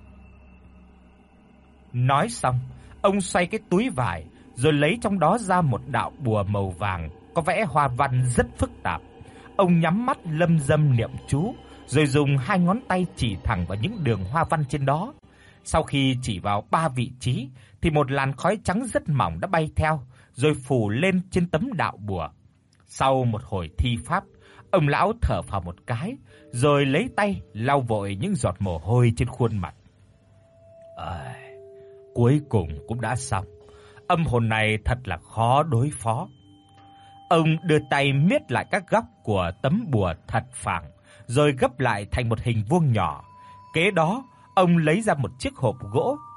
Nói xong, ông xoay cái túi vải rồi lấy trong đó ra một đạo bùa màu vàng có vẽ hoa văn rất phức tạp. Ông nhắm mắt lâm dâm niệm chú, rồi dùng hai ngón tay chỉ thẳng vào những đường hoa văn trên đó. Sau khi chỉ vào ba vị trí thì một làn khói trắng rất mỏng đã bay theo, rồi phủ lên trên tấm đạo bùa. Sau một hồi thi pháp, ông lão thở phào một cái, rồi lấy tay lau vội những giọt mồ hôi trên khuôn mặt. À, cuối cùng cũng đã xong. Âm hồn này thật là khó đối phó. Ông đưa tay miết lại các góc của tấm bùa thật phẳng, rồi gấp lại thành một hình vuông nhỏ. Kế đó, ông lấy ra một chiếc hộp gỗ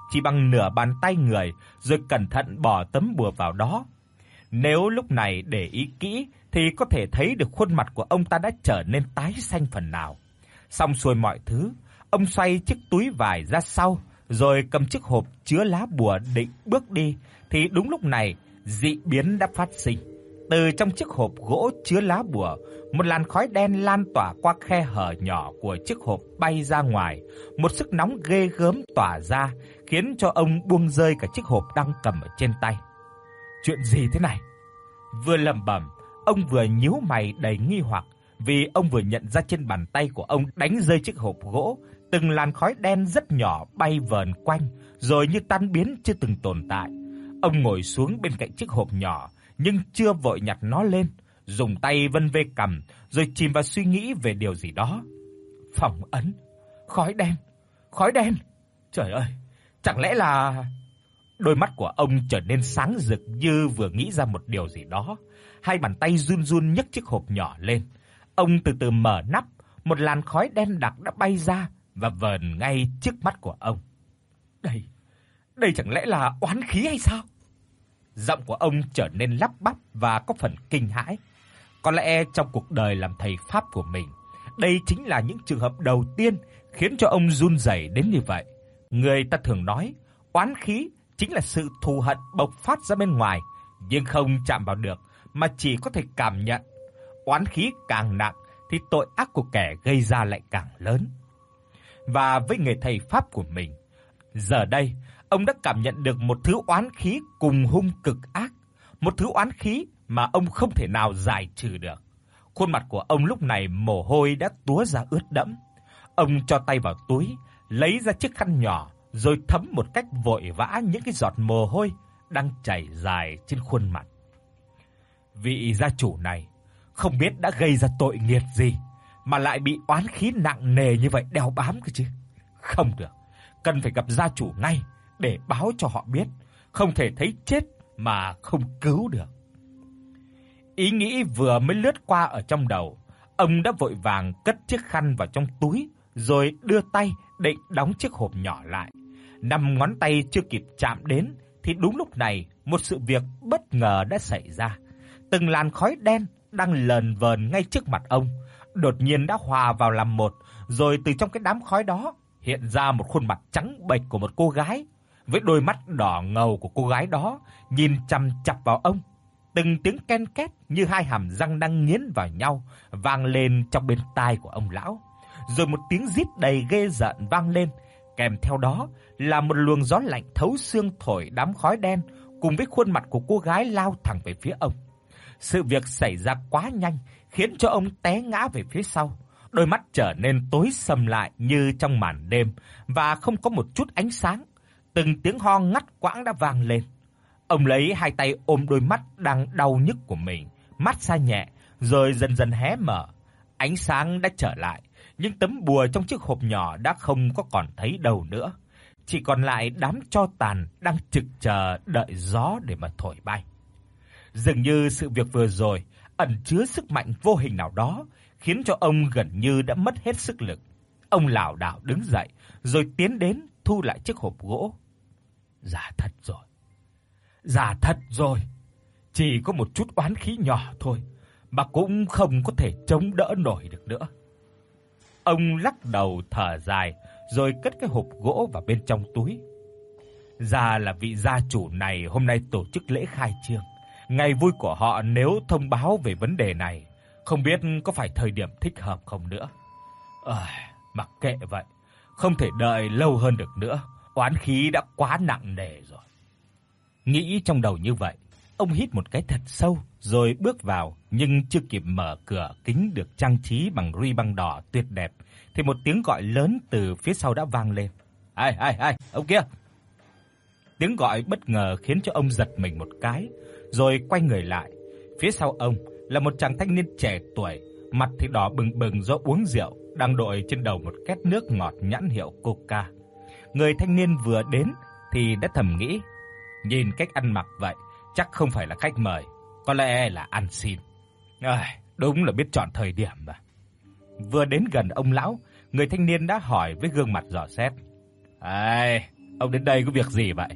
chỉ bằng nửa bàn tay người, rồi cẩn thận bỏ tấm bùa vào đó. Nếu lúc này để ý kỹ thì có thể thấy được khuôn mặt của ông ta đã trở nên tái xanh phần nào. Xong xuôi mọi thứ, ông xoay chiếc túi vải ra sau, rồi cầm chiếc hộp chứa lá bùa định bước đi, thì đúng lúc này, dị biến đã phát sinh. Từ trong chiếc hộp gỗ chứa lá bùa, một làn khói đen lan tỏa qua khe hở nhỏ của chiếc hộp bay ra ngoài, một sức nóng ghê gớm tỏa ra, khiến cho ông buông rơi cả chiếc hộp đang cầm ở trên tay. Chuyện gì thế này? Vừa lẩm bẩm, ông vừa nhíu mày đầy nghi hoặc, vì ông vừa nhận ra trên bàn tay của ông đánh rơi chiếc hộp gỗ, từng làn khói đen rất nhỏ bay vờn quanh, rồi như tan biến chưa từng tồn tại. Ông ngồi xuống bên cạnh chiếc hộp nhỏ, nhưng chưa vội nhặt nó lên, dùng tay vân vê cằm, rồi chìm vào suy nghĩ về điều gì đó. Phong ấn, khói đen, khói đen. Trời ơi, chẳng lẽ là... Đôi mắt của ông trở nên sáng rực như vừa nghĩ ra một điều gì đó. Hai bàn tay run run nhấc chiếc hộp nhỏ lên. Ông từ từ mở nắp, một làn khói đen đặc đã bay ra và vờn ngay trước mắt của ông. Đây, đây chẳng lẽ là oán khí hay sao? Giọng của ông trở nên lắp bắp và có phần kinh hãi. Có lẽ trong cuộc đời làm thầy pháp của mình, đây chính là những trường hợp đầu tiên khiến cho ông run rẩy đến như vậy. Người ta thường nói, oán khí chính là sự thù hận bộc phát ra bên ngoài, nhưng không chạm vào được mà chỉ có thể cảm nhận. Oán khí càng nặng thì tội ác của kẻ gây ra lại càng lớn. Và với nghề thầy pháp của mình, giờ đây ông đã cảm nhận được một thứ oán khí cùng hung cực ác, một thứ oán khí mà ông không thể nào giải trừ được. Khuôn mặt của ông lúc này mồ hôi đã túa ra ướt đẫm. Ông cho tay vào túi, lấy ra chiếc khăn nhỏ, rồi thấm một cách vội vã những cái giọt mồ hôi đang chảy dài trên khuôn mặt. Vị gia chủ này không biết đã gây ra tội nghiệp gì mà lại bị oán khí nặng nề như vậy đeo bám cơ chứ. Không được, cần phải gặp gia chủ ngay để báo cho họ biết, không thể thấy chết mà không cứu được. Ý nghĩ vừa mới lướt qua ở trong đầu, ông đã vội vàng cất chiếc khăn vào trong túi, rồi đưa tay định đóng chiếc hộp nhỏ lại. Năm ngón tay chưa kịp chạm đến thì đúng lúc này, một sự việc bất ngờ đã xảy ra. Từng làn khói đen đang lờn vờn ngay trước mặt ông, đột nhiên đã hòa vào làm một, rồi từ trong cái đám khói đó hiện ra một khuôn mặt trắng bệch của một cô gái, với đôi mắt đỏ ngầu của cô gái đó nhìn chằm chằm vào ông. Từng tiếng ken két như hai hàm răng đang nghiến vào nhau vang lên trong bên tai của ông lão, rồi một tiếng rít đầy ghê rợn vang lên, kèm theo đó là một luồng gió lạnh thấu xương thổi đám khói đen cùng với khuôn mặt của cô gái lao thẳng về phía ông. Sự việc xảy ra quá nhanh, khiến cho ông té ngã về phía sau. Đôi mắt trở nên tối sầm lại như trong màn đêm và không có một chút ánh sáng. Từng tiếng ho ngắt quãng đã vang lên. Ông lấy hai tay ôm đôi mắt đang đau nhức của mình, mắt xa nhẹ, rồi dần dần hé mở. Ánh sáng đã trở lại, nhưng tấm bùa trong chiếc hộp nhỏ đã không có còn thấy đâu nữa. Chỉ còn lại đám tro tàn đang trực chờ đợi gió để mà thổi bay. Dường như sự việc vừa rồi ẩn chứa sức mạnh vô hình nào đó, khiến cho ông gần như đã mất hết sức lực. Ông lảo đảo đứng dậy, rồi tiến đến thu lại chiếc hộp gỗ. Giả thật rồi. Giả thật rồi. Chỉ có một chút oán khí nhỏ thôi mà cũng không có thể chống đỡ nổi được nữa. Ông lắc đầu thở dài, rồi cất cái hộp gỗ vào bên trong túi. Ra là vị gia chủ này hôm nay tổ chức lễ khai trương. Ngày vui của họ nếu thông báo về vấn đề này, không biết có phải thời điểm thích hợp không nữa. À, mặc kệ vậy, không thể đợi lâu hơn được nữa, oán khí đã quá nặng nề rồi. Nghĩ trong đầu như vậy, ông hít một cái thật sâu rồi bước vào, nhưng chưa kịp mở cửa kính được trang trí bằng ruy băng đỏ tuyệt đẹp thì một tiếng gọi lớn từ phía sau đã vang lên. "Ai ai ai, ông kia!" Tiếng gọi bất ngờ khiến cho ông giật mình một cái, rồi quay người lại. Phía sau ông là một chàng thanh niên trẻ tuổi, mặt thì đỏ bừng bừng do uống rượu, đang đội trên đầu một két nước ngọt nhãn hiệu Coca. Người thanh niên vừa đến thì đã thầm nghĩ, nhìn cách ăn mặc vậy, chắc không phải là khách mời, có lẽ là ăn xin. À, đúng là biết chọn thời điểm mà. Vừa đến gần ông lão, người thanh niên đã hỏi với gương mặt dò xét. "Ê, Ông đến đây có việc gì vậy?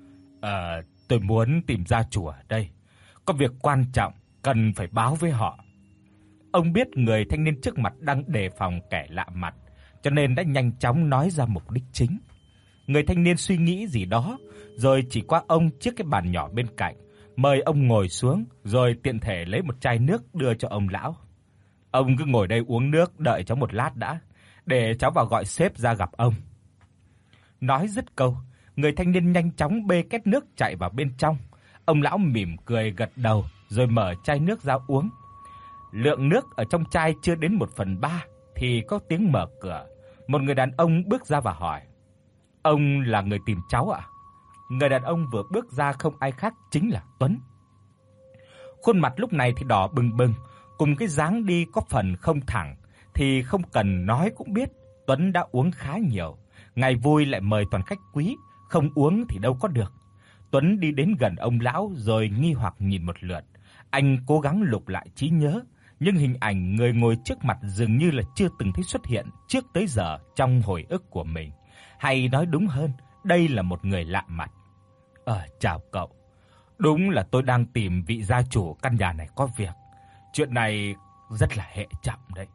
Ờ, tôi muốn tìm gia chủ ở đây. Có việc quan trọng cần phải báo với họ. Ông biết người thanh niên trước mặt đang đề phòng kẻ lạ mặt, cho nên đã nhanh chóng nói ra mục đích chính. Người thanh niên suy nghĩ gì đó, rồi chỉ qua ông chiếc cái bàn nhỏ bên cạnh, mời ông ngồi xuống, rồi tiện thể lấy một chai nước đưa cho ông lão. Ông cứ ngồi đây uống nước đợi cháu một lát đã, để cháu vào gọi sếp ra gặp ông. Nói dứt câu, người thanh niên nhanh chóng bê két nước chạy vào bên trong. Ông lão mỉm cười gật đầu rồi mở chai nước ra uống. Lượng nước ở trong chai chưa đến một phần ba thì có tiếng mở cửa. Một người đàn ông bước ra và hỏi: "Ông là người tìm cháu ạ?" Người đàn ông vừa bước ra không ai khác chính là Tuấn. Khuôn mặt lúc này thì đỏ bừng bừng, cùng cái dáng đi có phần không thẳng thì không cần nói cũng biết Tuấn đã uống khá nhiều. Ngày vui lại mời toàn khách quý, không uống thì đâu có được. Tuấn đi đến gần ông lão rồi nghi hoặc nhìn một lượt. Anh cố gắng lục lại trí nhớ, nhưng hình ảnh người ngồi trước mặt dường như là chưa từng thấy xuất hiện trước tới giờ trong hồi ức của mình. Hay nói đúng hơn, đây là một người lạ mặt. "Ờ, chào cậu. Đúng là tôi đang tìm vị gia chủ căn nhà này có việc. Chuyện này rất là hệ trọng đấy."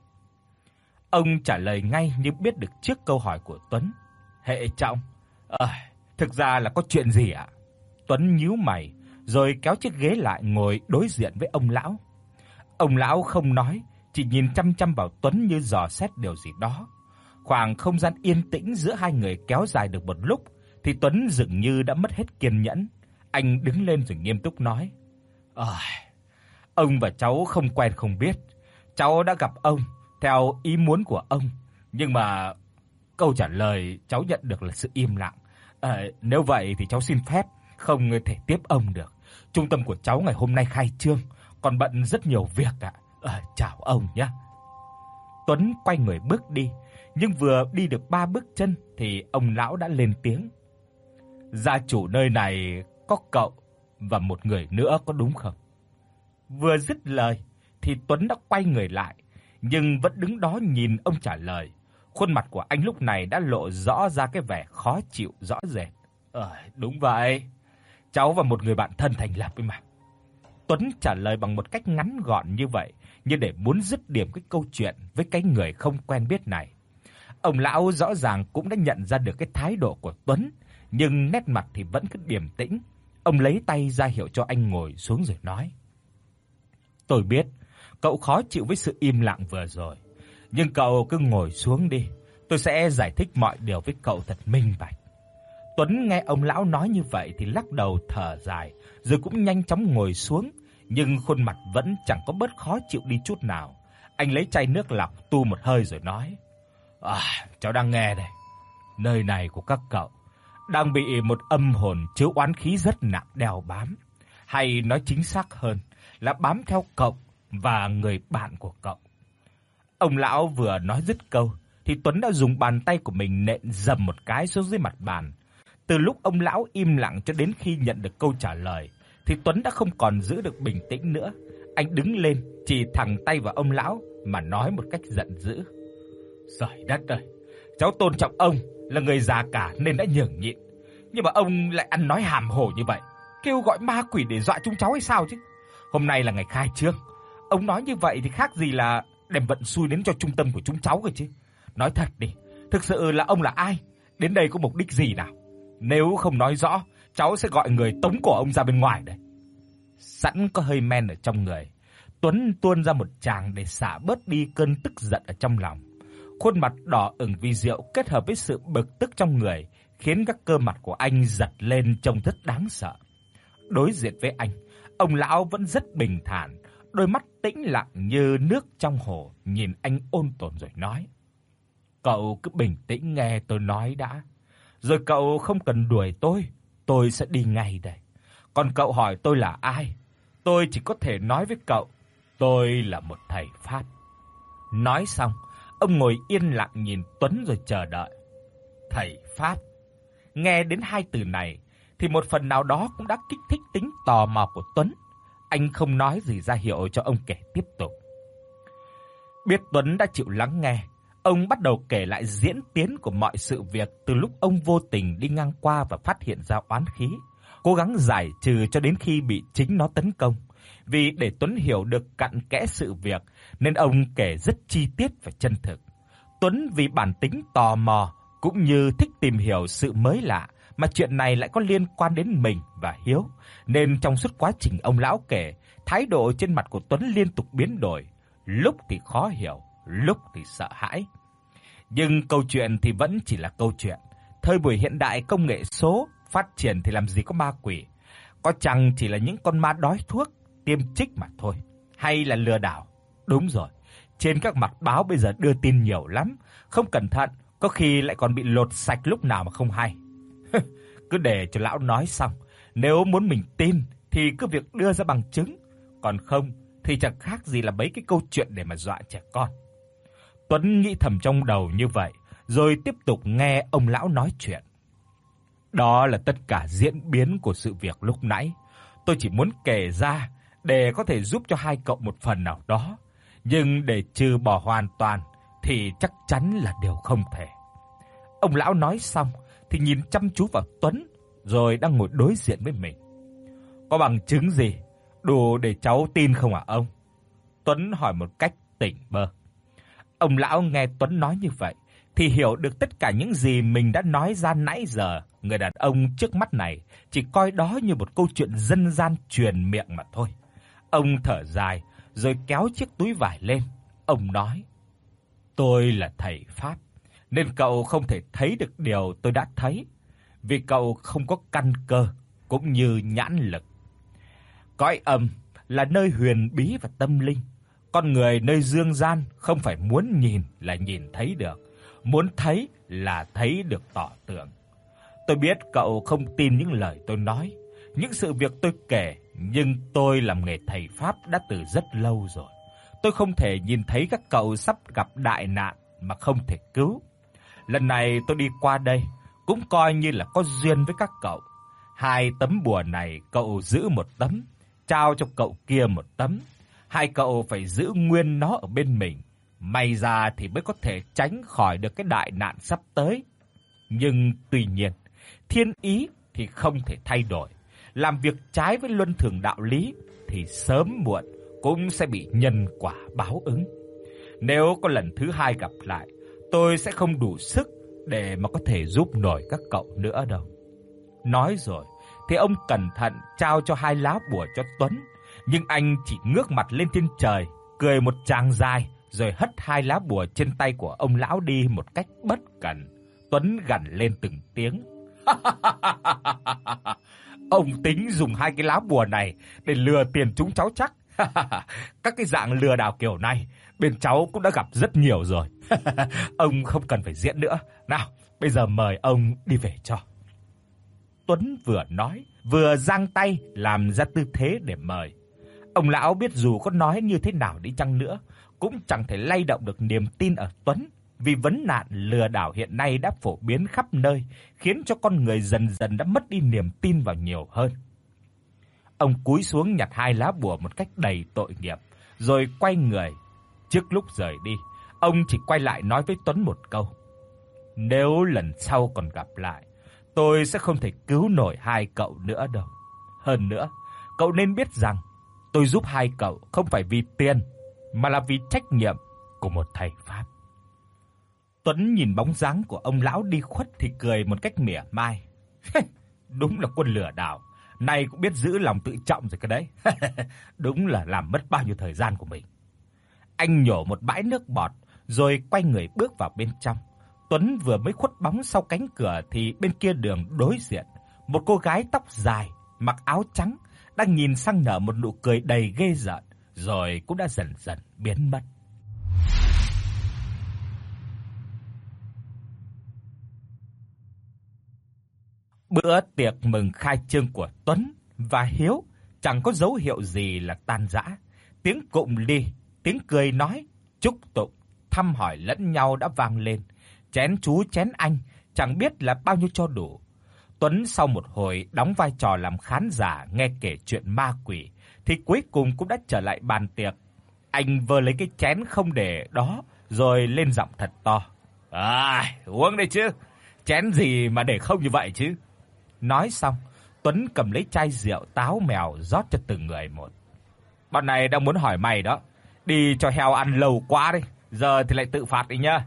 Ông trả lời ngay như biết được trước câu hỏi của Tuấn. "Hệ trọng? Ờ, thực ra là có chuyện gì ạ?" Tuấn nhíu mày rồi kéo chiếc ghế lại ngồi đối diện với ông lão. Ông lão không nói, chỉ nhìn chăm chăm vào Tuấn như dò xét điều gì đó. Khoảng không gian yên tĩnh giữa hai người kéo dài được một lúc thì Tuấn dường như đã mất hết kiên nhẫn. Anh đứng lên rồi nghiêm túc nói: "Ờ, ông và cháu không quen không biết. Cháu đã gặp ông theo ý muốn của ông, nhưng mà câu trả lời cháu nhận được là sự im lặng. Ờ, nếu vậy thì cháu xin phép không thể tiếp ông được. Trung tâm của cháu ngày hôm nay khai trương, còn bận rất nhiều việc ạ. Ờ, chào ông nhé." Tuấn quay người bước đi, nhưng vừa đi được ba bước chân thì ông lão đã lên tiếng: "Gia chủ nơi này có cậu và một người nữa có đúng không?" Vừa dứt lời thì Tuấn đã quay người lại, nhưng vẫn đứng đó nhìn ông trả lời. Khuôn mặt của anh lúc này đã lộ rõ ra cái vẻ khó chịu rõ rệt. "Ờ, đúng vậy. Cháu và một người bạn thân thành lập ấy mà." Tuấn trả lời bằng một cách ngắn gọn như vậy, như để muốn dứt điểm cái câu chuyện với cái người không quen biết này. Ông lão rõ ràng cũng đã nhận ra được cái thái độ của Tuấn, nhưng nét mặt thì vẫn cứ điềm tĩnh. Ông lấy tay ra hiệu cho anh ngồi xuống rồi nói: "Tôi biết cậu khó chịu với sự im lặng vừa rồi, nhưng cậu cứ ngồi xuống đi, tôi sẽ giải thích mọi điều với cậu thật minh bạch." Tuấn nghe ông lão nói như vậy thì lắc đầu thở dài, rồi cũng nhanh chóng ngồi xuống, nhưng khuôn mặt vẫn chẳng có bớt khó chịu đi chút nào. Anh lấy chai nước lọc tu một hơi rồi nói: "À, cháu đang nghe đây. Nơi này của các cậu đang bị một âm hồn chứa oán khí rất nặng đeo bám, hay nói chính xác hơn là bám theo cậu và người bạn của cậu." Ông lão vừa nói dứt câu thì Tuấn đã dùng bàn tay của mình nện dầm một cái xuống dưới mặt bàn. Từ lúc ông lão im lặng cho đến khi nhận được câu trả lời thì Tuấn đã không còn giữ được bình tĩnh nữa. Anh đứng lên, chỉ thẳng tay vào ông lão mà nói một cách giận dữ: "Trời đất ơi, cháu tôn trọng ông là người già cả nên đã nhường nhịn, nhưng mà ông lại ăn nói hàm hồ như vậy, kêu gọi ma quỷ để dọa chúng cháu hay sao chứ? Hôm nay là ngày khai trương, ông nói như vậy thì khác gì là đem vận xui đến cho trung tâm của chúng cháu rồi chứ. Nói thật đi, thực sự là ông là ai? Đến đây có mục đích gì nào? Nếu không nói rõ, cháu sẽ gọi người tống cổ ông ra bên ngoài đây." Sẵn có hơi men ở trong người, Tuấn tuôn ra một tràng để xả bớt đi cơn tức giận ở trong lòng. Khuôn mặt đỏ ửng vì rượu kết hợp với sự bực tức trong người khiến các cơ mặt của anh giật lên trông rất đáng sợ. Đối diện với anh, ông lão vẫn rất bình thản, đôi mắt tĩnh lặng như nước trong hồ, nhìn anh ôn tồn rồi nói: "Cậu cứ bình tĩnh nghe tôi nói đã. Rồi cậu không cần đuổi tôi, tôi sẽ đi ngay đây. Còn cậu hỏi tôi là ai? Tôi chỉ có thể nói với cậu, tôi là một thầy Pháp." Nói xong, ông ngồi yên lặng nhìn Tuấn rồi chờ đợi. Thầy Pháp. Nghe đến hai từ này thì một phần nào đó cũng đã kích thích tính tò mò của Tuấn. Anh không nói gì ra hiệu cho ông kể tiếp tục. Biết Tuấn đã chịu lắng nghe, Ông bắt đầu kể lại diễn tiến của mọi sự việc từ lúc ông vô tình đi ngang qua và phát hiện ra oán khí, cố gắng giải trừ cho đến khi bị chính nó tấn công. Vì để Tuấn hiểu được cặn kẽ sự việc nên ông kể rất chi tiết và chân thực. Tuấn vì bản tính tò mò cũng như thích tìm hiểu sự mới lạ, mà chuyện này lại có liên quan đến mình và Hiếu, nên trong suốt quá trình ông lão kể, thái độ trên mặt của Tuấn liên tục biến đổi, lúc thì khó hiểu, lúc thì sợ hãi. Nhưng câu chuyện thì vẫn chỉ là câu chuyện. Thời buổi hiện đại công nghệ số phát triển thì làm gì có ma quỷ, có chăng chỉ là những con ma đói thuốc, tiêm trích mà thôi, hay là lừa đảo. Đúng rồi, trên các mặt báo bây giờ đưa tin nhiều lắm, không cẩn thận có khi lại còn bị lột sạch lúc nào mà không hay. Cứ để cho lão nói xong, nếu muốn mình tin thì cứ việc đưa ra bằng chứng, còn không thì chẳng khác gì là mấy cái câu chuyện để mà dọa trẻ con. Tuấn nghĩ thầm trong đầu như vậy, rồi tiếp tục nghe ông lão nói chuyện. Đó là tất cả diễn biến của sự việc lúc nãy. Tôi chỉ muốn kể ra để có thể giúp cho hai cậu một phần nào đó, nhưng để trừ bỏ hoàn toàn thì chắc chắn là điều không thể. Ông lão nói xong thì nhìn chăm chú vào Tuấn, rồi đang ngồi đối diện với mình. Có bằng chứng gì đủ để cháu tin không ạ ông? Tuấn hỏi một cách tỉnh bơ. Ông lão nghe Tuấn nói như vậy thì hiểu được tất cả những gì mình đã nói ra nãy giờ. Người đàn ông trước mắt này chỉ coi đó như một câu chuyện dân gian truyền miệng mà thôi. Ông thở dài rồi kéo chiếc túi vải lên. Ông nói: "Tôi là thầy pháp, nên cậu không thể thấy được điều tôi đã thấy, vì cậu không có căn cơ cũng như nhãn lực. Cõi âm là nơi huyền bí và tâm linh. Con người nơi dương gian không phải muốn nhìn là nhìn thấy được, muốn thấy là thấy được tỏ tượng. Tôi biết cậu không tin những lời tôi nói, những sự việc tôi kể, nhưng tôi làm nghề thầy pháp đã từ rất lâu rồi. Tôi không thể nhìn thấy các cậu sắp gặp đại nạn mà không thể cứu. Lần này tôi đi qua đây cũng coi như là có duyên với các cậu. Hai tấm bùa này cậu giữ một tấm, trao cho cậu kia một tấm. Hai cậu phải giữ nguyên nó ở bên mình, may ra thì mới có thể tránh khỏi được cái đại nạn sắp tới. Nhưng tuy nhiên, thiên ý thì không thể thay đổi. Làm việc trái với luân thường đạo lý thì sớm muộn cũng sẽ bị nhân quả báo ứng. Nếu có lần thứ hai gặp lại, tôi sẽ không đủ sức để mà có thể giúp nổi các cậu nữa đâu." Nói rồi thì ông cẩn thận trao cho hai lá bùa cho Tuấn, nhưng anh chỉ ngước mặt lên trên trời, cười một tràng dài rồi hất hai lá bùa trên tay của ông lão đi một cách bất cẩn. Tuấn gằn lên từng tiếng. "Ông tính dùng hai cái lá bùa này để lừa tiền chúng cháu chắc. Các cái dạng lừa đảo kiểu này bên cháu cũng đã gặp rất nhiều rồi. Ông không cần phải diễn nữa. Nào, bây giờ mời ông đi về cho." Tuấn vừa nói, vừa giang tay làm ra tư thế để mời. Ông lão biết dù có nói như thế nào đi chăng nữa, cũng chẳng thể lay động được niềm tin ở Tuấn, vì vấn nạn lừa đảo hiện nay đã phổ biến khắp nơi, khiến cho con người dần dần đã mất đi niềm tin vào nhiều hơn. Ông cúi xuống nhặt hai lá bùa một cách đầy tội nghiệp, rồi quay người. Trước lúc rời đi, ông chỉ quay lại nói với Tuấn một câu: "Nếu lần sau còn gặp lại, tôi sẽ không thể cứu nổi hai cậu nữa đâu. Hơn nữa, cậu nên biết rằng tôi giúp hai cậu không phải vì tiền, mà là vì trách nhiệm của một thầy pháp." Tuấn nhìn bóng dáng của ông lão đi khuất thì cười một cách mỉa mai. "Đúng là quân lừa đảo, nay cũng biết giữ lòng tự trọng rồi cái đấy." Đúng là làm mất bao nhiêu thời gian của mình. Anh nhổ một bãi nước bọt rồi quay người bước vào bên trong. Tuấn vừa mới khuất bóng sau cánh cửa thì bên kia đường đối diện, một cô gái tóc dài, mặc áo trắng đang nhìn sang nở một nụ cười đầy ghê rợn, rồi cũng đã dần dần biến mất. Bữa tiệc mừng khai trương của Tuấn và Hiếu chẳng có dấu hiệu gì là tan rã. Tiếng cụng ly, tiếng cười nói, chúc tụng, thăm hỏi lẫn nhau đã vang lên. Chén chú chén anh, chẳng biết là bao nhiêu cho đủ. Tuấn sau một hồi đóng vai trò làm khán giả nghe kể chuyện ma quỷ thì cuối cùng cũng đã trở lại bàn tiệc. Anh vơ lấy cái chén không để đó rồi lên giọng thật to. "À, uống đây chứ. Chén gì mà để không như vậy chứ." Nói xong, Tuấn cầm lấy chai rượu táo mèo rót cho từng người một. "Bọn này đang muốn hỏi mày đó, đi cho heo ăn lâu quá đi, giờ thì lại tự phạt đi nhá."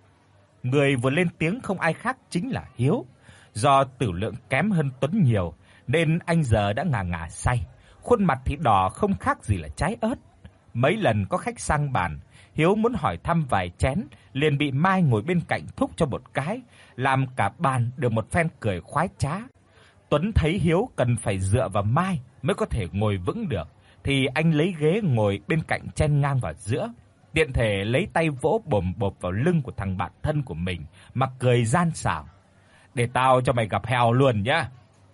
Người vừa lên tiếng không ai khác chính là Hiếu. Do tử lượng kém hơn Tuấn nhiều nên anh giờ đã ngà ngà say, khuôn mặt thì đỏ không khác gì là trái ớt. Mấy lần có khách sang bàn, Hiếu muốn hỏi thăm vài chén, liền bị Mai ngồi bên cạnh thúc cho một cái, làm cả bàn được một phen cười khoái trá. Tuấn thấy Hiếu cần phải dựa vào Mai mới có thể ngồi vững được, thì anh lấy ghế ngồi bên cạnh chen ngang vào giữa, tiện thể lấy tay vỗ bồm bộp vào lưng của thằng bạn thân của mình mà cười gian xảo. "Để tao cho mày gặp heo luôn nhá."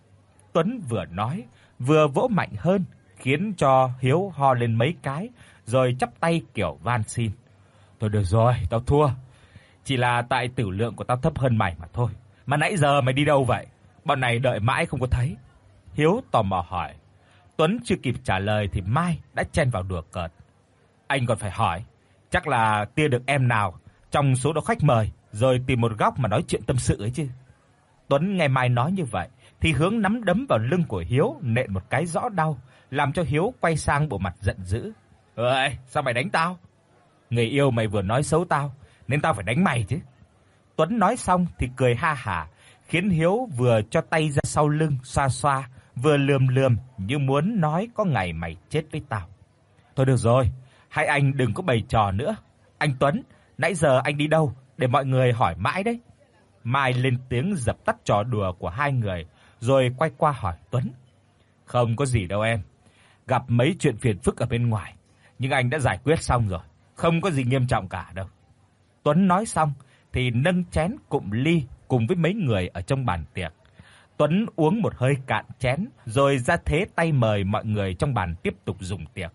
Tuấn vừa nói, vừa vỗ mạnh hơn, khiến cho Hiếu ho lên mấy cái, rồi chắp tay kiểu van xin. "Thôi được rồi, tao thua. Chỉ là tại tử lượng của tao thấp hơn mày mà thôi. Mà nãy giờ mày đi đâu vậy? Bọn này đợi mãi không có thấy." Hiếu tò mò hỏi. Tuấn chưa kịp trả lời thì Mai đã chen vào đùa cợt. "Anh còn phải hỏi, chắc là tia được em nào trong số đó khách mời, rồi tìm một góc mà nói chuyện tâm sự ấy chứ." Tuấn nghe Mai nói như vậy thì hướng nắm đấm vào lưng của Hiếu nện một cái rõ đau, làm cho Hiếu quay sang bộ mặt giận dữ. "Ơi, sao mày đánh tao? Người yêu mày vừa nói xấu tao nên tao phải đánh mày chứ." Tuấn nói xong thì cười ha hả, khiến Hiếu vừa cho tay ra sau lưng xoa xoa, vừa lườm lườm như muốn nói có ngày mày chết với tao. "Thôi được rồi, hai anh đừng có bày trò nữa. Anh Tuấn, nãy giờ anh đi đâu để mọi người hỏi mãi đấy?" Mai lên tiếng dập tắt trò đùa của hai người, rồi quay qua hỏi Tuấn. "Không có gì đâu em. Gặp mấy chuyện phiền phức ở bên ngoài, nhưng anh đã giải quyết xong rồi, không có gì nghiêm trọng cả đâu." Tuấn nói xong thì nâng chén cụm ly cùng với mấy người ở trong bàn tiệc. Tuấn uống một hơi cạn chén rồi ra thế tay mời mọi người trong bàn tiếp tục dùng tiệc.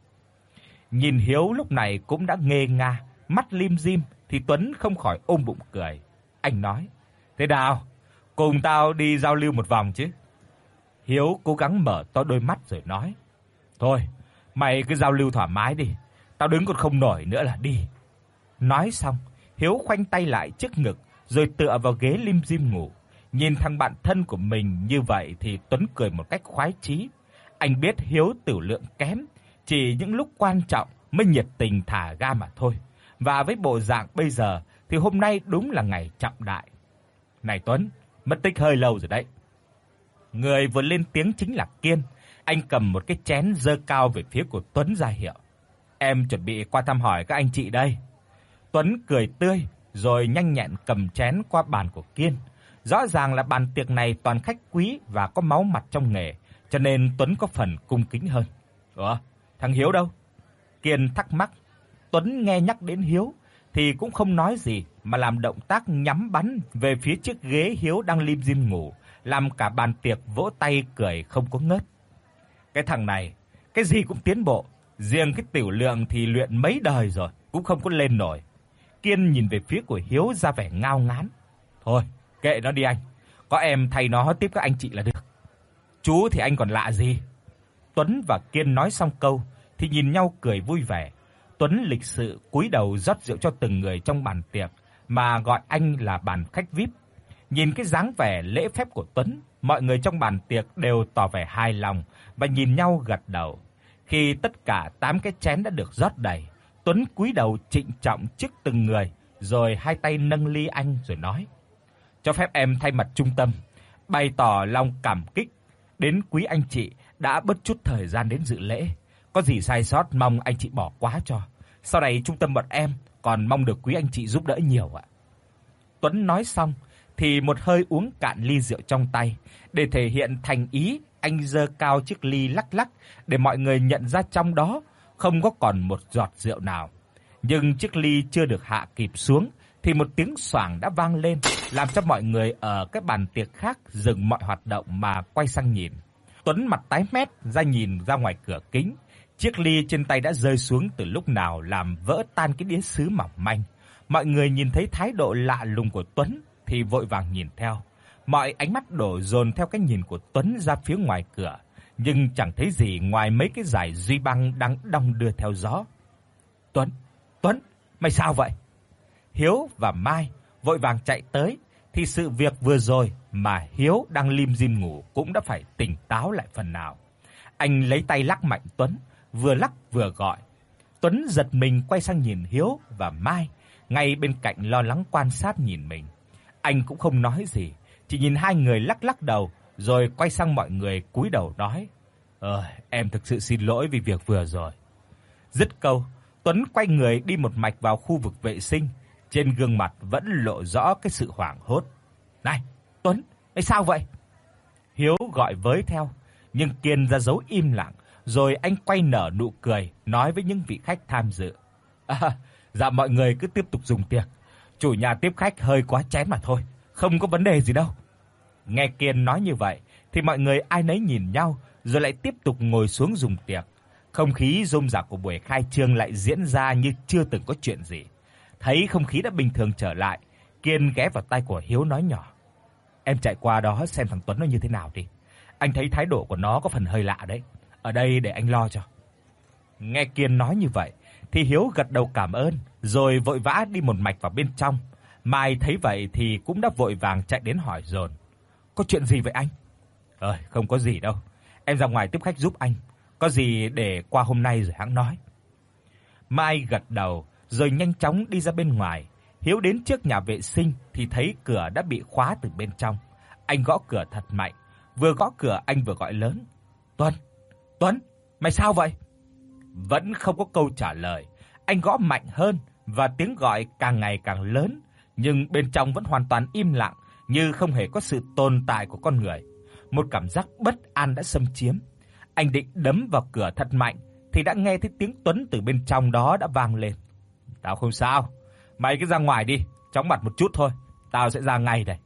Nhìn Hiếu lúc này cũng đã ngê nga, mắt lim dim thì Tuấn không khỏi ôm bụng cười. Anh nói: "Thế nào, cùng tao đi giao lưu một vòng chứ?" Hiếu cố gắng mở to đôi mắt rồi nói: "Thôi, mày cứ giao lưu thoải mái đi, tao đứng còn không nổi nữa là đi." Nói xong, Hiếu khoanh tay lại trước ngực rồi tựa vào ghế lim dim ngủ. Nhìn thằng bạn thân của mình như vậy thì Tuấn cười một cách khoái chí. Anh biết Hiếu tử lượng kém, chỉ những lúc quan trọng mới nhiệt tình thả ga mà thôi. Và với bộ dạng bây giờ thì hôm nay đúng là ngày trọng đại. "Này Tuấn, mất tích hơi lâu rồi đấy." Người vừa lên tiếng chính là Kiên. Anh cầm một cái chén giơ cao về phía của Tuấn ra hiệu: "Em chuẩn bị qua thăm hỏi các anh chị đây." Tuấn cười tươi rồi nhanh nhẹn cầm chén qua bàn của Kiên. Rõ ràng là bàn tiệc này toàn khách quý và có máu mặt trong nghề, cho nên Tuấn có phần cung kính hơn. "Ủa, thằng Hiếu đâu?" Kiên thắc mắc. Tuấn nghe nhắc đến Hiếu thì cũng không nói gì mà làm động tác nhắm bắn về phía chiếc ghế Hiếu đang lim dim ngủ, làm cả bàn tiệc vỗ tay cười không có ngớt. Cái thằng này, cái gì cũng tiến bộ, riêng cái tiểu lượng thì luyện mấy đời rồi cũng không có lên nổi. Kiên nhìn về phía của Hiếu ra vẻ ngao ngán. "Thôi, kệ nó đi anh, có em thay nó tiếp các anh chị là được. Chú thì anh còn lạ gì." Tuấn và Kiên nói xong câu thì nhìn nhau cười vui vẻ. Tuấn lịch sự cúi đầu rót rượu cho từng người trong bàn tiệc mà gọi anh là bàn khách vi ai pi. Nhìn cái dáng vẻ lễ phép của Tuấn, mọi người trong bàn tiệc đều tỏ vẻ hài lòng và nhìn nhau gật đầu. Khi tất cả tám cái chén đã được rót đầy, Tuấn cúi đầu trịnh trọng trước từng người, rồi hai tay nâng ly anh rồi nói: "Cho phép em thay mặt trung tâm bày tỏ lòng cảm kích đến quý anh chị đã bớt chút thời gian đến dự lễ. Có gì sai sót mong anh chị bỏ qua cho. Sau này trung tâm bọn em còn mong được quý anh chị giúp đỡ nhiều ạ." Tuấn nói xong thì một hơi uống cạn ly rượu trong tay, để thể hiện thành ý, anh giơ cao chiếc ly lắc lắc để mọi người nhận ra trong đó không có còn một giọt rượu nào. Nhưng chiếc ly chưa được hạ kịp xuống thì một tiếng xoảng đã vang lên, làm cho mọi người ở cái bàn tiệc khác dừng mọi hoạt động mà quay sang nhìn. Tuấn mặt tái mét ra nhìn ra ngoài cửa kính. Chiếc ly trên tay đã rơi xuống từ lúc nào làm vỡ tan cái đĩa sứ mỏng manh. Mọi người nhìn thấy thái độ lạ lùng của Tuấn thì vội vàng nhìn theo. Mọi ánh mắt đổ dồn theo cái nhìn của Tuấn ra phía ngoài cửa, nhưng chẳng thấy gì ngoài mấy cái dải duy băng đang đong đưa theo gió. "Tuấn, Tuấn, mày sao vậy?" Hiếu và Mai vội vàng chạy tới thì sự việc vừa rồi mà Hiếu đang lim dim ngủ cũng đã phải tỉnh táo lại phần nào. Anh lấy tay lắc mạnh Tuấn, vừa lắc vừa gọi. Tuấn giật mình quay sang nhìn Hiếu và Mai, ngay bên cạnh lo lắng quan sát nhìn mình. Anh cũng không nói gì, chỉ nhìn hai người lắc lắc đầu rồi quay sang mọi người cúi đầu nói: "Ờ, em thực sự xin lỗi vì việc vừa rồi." Dứt câu, Tuấn quay người đi một mạch vào khu vực vệ sinh, trên gương mặt vẫn lộ rõ cái sự hoảng hốt. "Này, Tuấn, mày sao vậy?" Hiếu gọi với theo, nhưng Kiên ra dấu im lặng, rồi anh quay nở nụ cười nói với những vị khách tham dự: "À, dạ mọi người cứ tiếp tục dùng tiệc, chủ nhà tiếp khách hơi quá chén mà thôi, không có vấn đề gì đâu." Nghe Kiên nói như vậy thì mọi người ai nấy nhìn nhau rồi lại tiếp tục ngồi xuống dùng tiệc. Không khí rôm rả của buổi khai trương lại diễn ra như chưa từng có chuyện gì. Thấy không khí đã bình thường trở lại, Kiên ghé vào tai của Hiếu nói nhỏ: "Em chạy qua đó xem thằng Tuấn nó như thế nào đi. Anh thấy thái độ của nó có phần hơi lạ đấy. Ở đây để anh lo cho." Nghe Kiên nói như vậy thì Hiếu gật đầu cảm ơn, rồi vội vã đi một mạch vào bên trong. Mai thấy vậy thì cũng đã vội vàng chạy đến hỏi dồn: "Có chuyện gì vậy anh?" "Ờ, không có gì đâu. Em ra ngoài tiếp khách giúp anh. Có gì để qua hôm nay rồi hẵng nói." Mai gật đầu rồi nhanh chóng đi ra bên ngoài. Hiếu đến trước nhà vệ sinh thì thấy cửa đã bị khóa từ bên trong. Anh gõ cửa thật mạnh, vừa gõ cửa anh vừa gọi lớn: "Tuấn, Tuấn, mày sao vậy?" Vẫn không có câu trả lời. Anh gõ mạnh hơn và tiếng gọi càng ngày càng lớn, nhưng bên trong vẫn hoàn toàn im lặng, như không hề có sự tồn tại của con người. Một cảm giác bất an đã xâm chiếm. Anh định đấm vào cửa thật mạnh thì đã nghe thấy tiếng Tuấn từ bên trong đó đã vang lên: "Tao không sao, mày cứ ra ngoài đi, chóng mặt một chút thôi, tao sẽ ra ngay đây."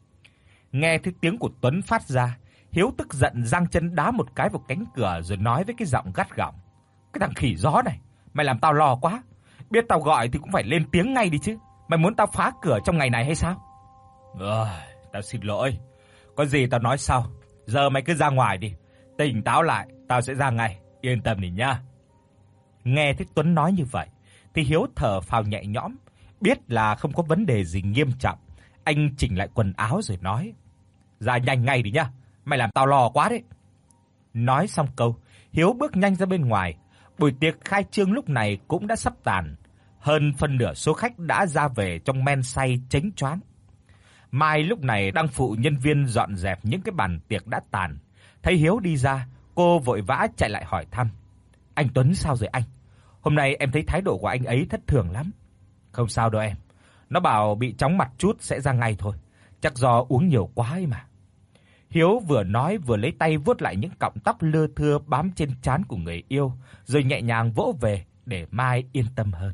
Nghe thấy tiếng của Tuấn phát ra, Hiếu tức giận giang chân đá một cái vào cánh cửa rồi nói với cái giọng gắt gỏng: "Cái thằng khỉ gió này, mày làm tao lo quá. Biết tao gọi thì cũng phải lên tiếng ngay đi chứ. Mày muốn tao phá cửa trong ngày này hay sao?" "Ờ, tao xin lỗi. Có gì tao nói sau. Giờ mày cứ ra ngoài đi. Tỉnh táo lại, tao sẽ ra ngay, yên tâm đi nhá." Nghe thấy Tuấn nói như vậy thì Hiếu thở phào nhẹ nhõm, biết là không có vấn đề gì nghiêm trọng. Anh chỉnh lại quần áo rồi nói: "Ra nhanh ngay đi nhá, mày làm tao lo quá đấy." Nói xong câu, Hiếu bước nhanh ra bên ngoài. Buổi tiệc khai trương lúc này cũng đã sắp tàn. Hơn phân nửa số khách đã ra về trong men say chếnh choáng. Mai lúc này đang phụ nhân viên dọn dẹp những cái bàn tiệc đã tàn. Thấy Hiếu đi ra, cô vội vã chạy lại hỏi thăm: "Anh Tuấn sao rồi anh? Hôm nay em thấy thái độ của anh ấy thất thường lắm." "Không sao đâu em. Nó bảo bị chóng mặt chút sẽ ra ngay thôi. Chắc do uống nhiều quá ấy mà." Hiếu vừa nói vừa lấy tay vuốt lại những cọng tóc lưa thưa bám trên trán của người yêu, rồi nhẹ nhàng vỗ về để Mai yên tâm hơn.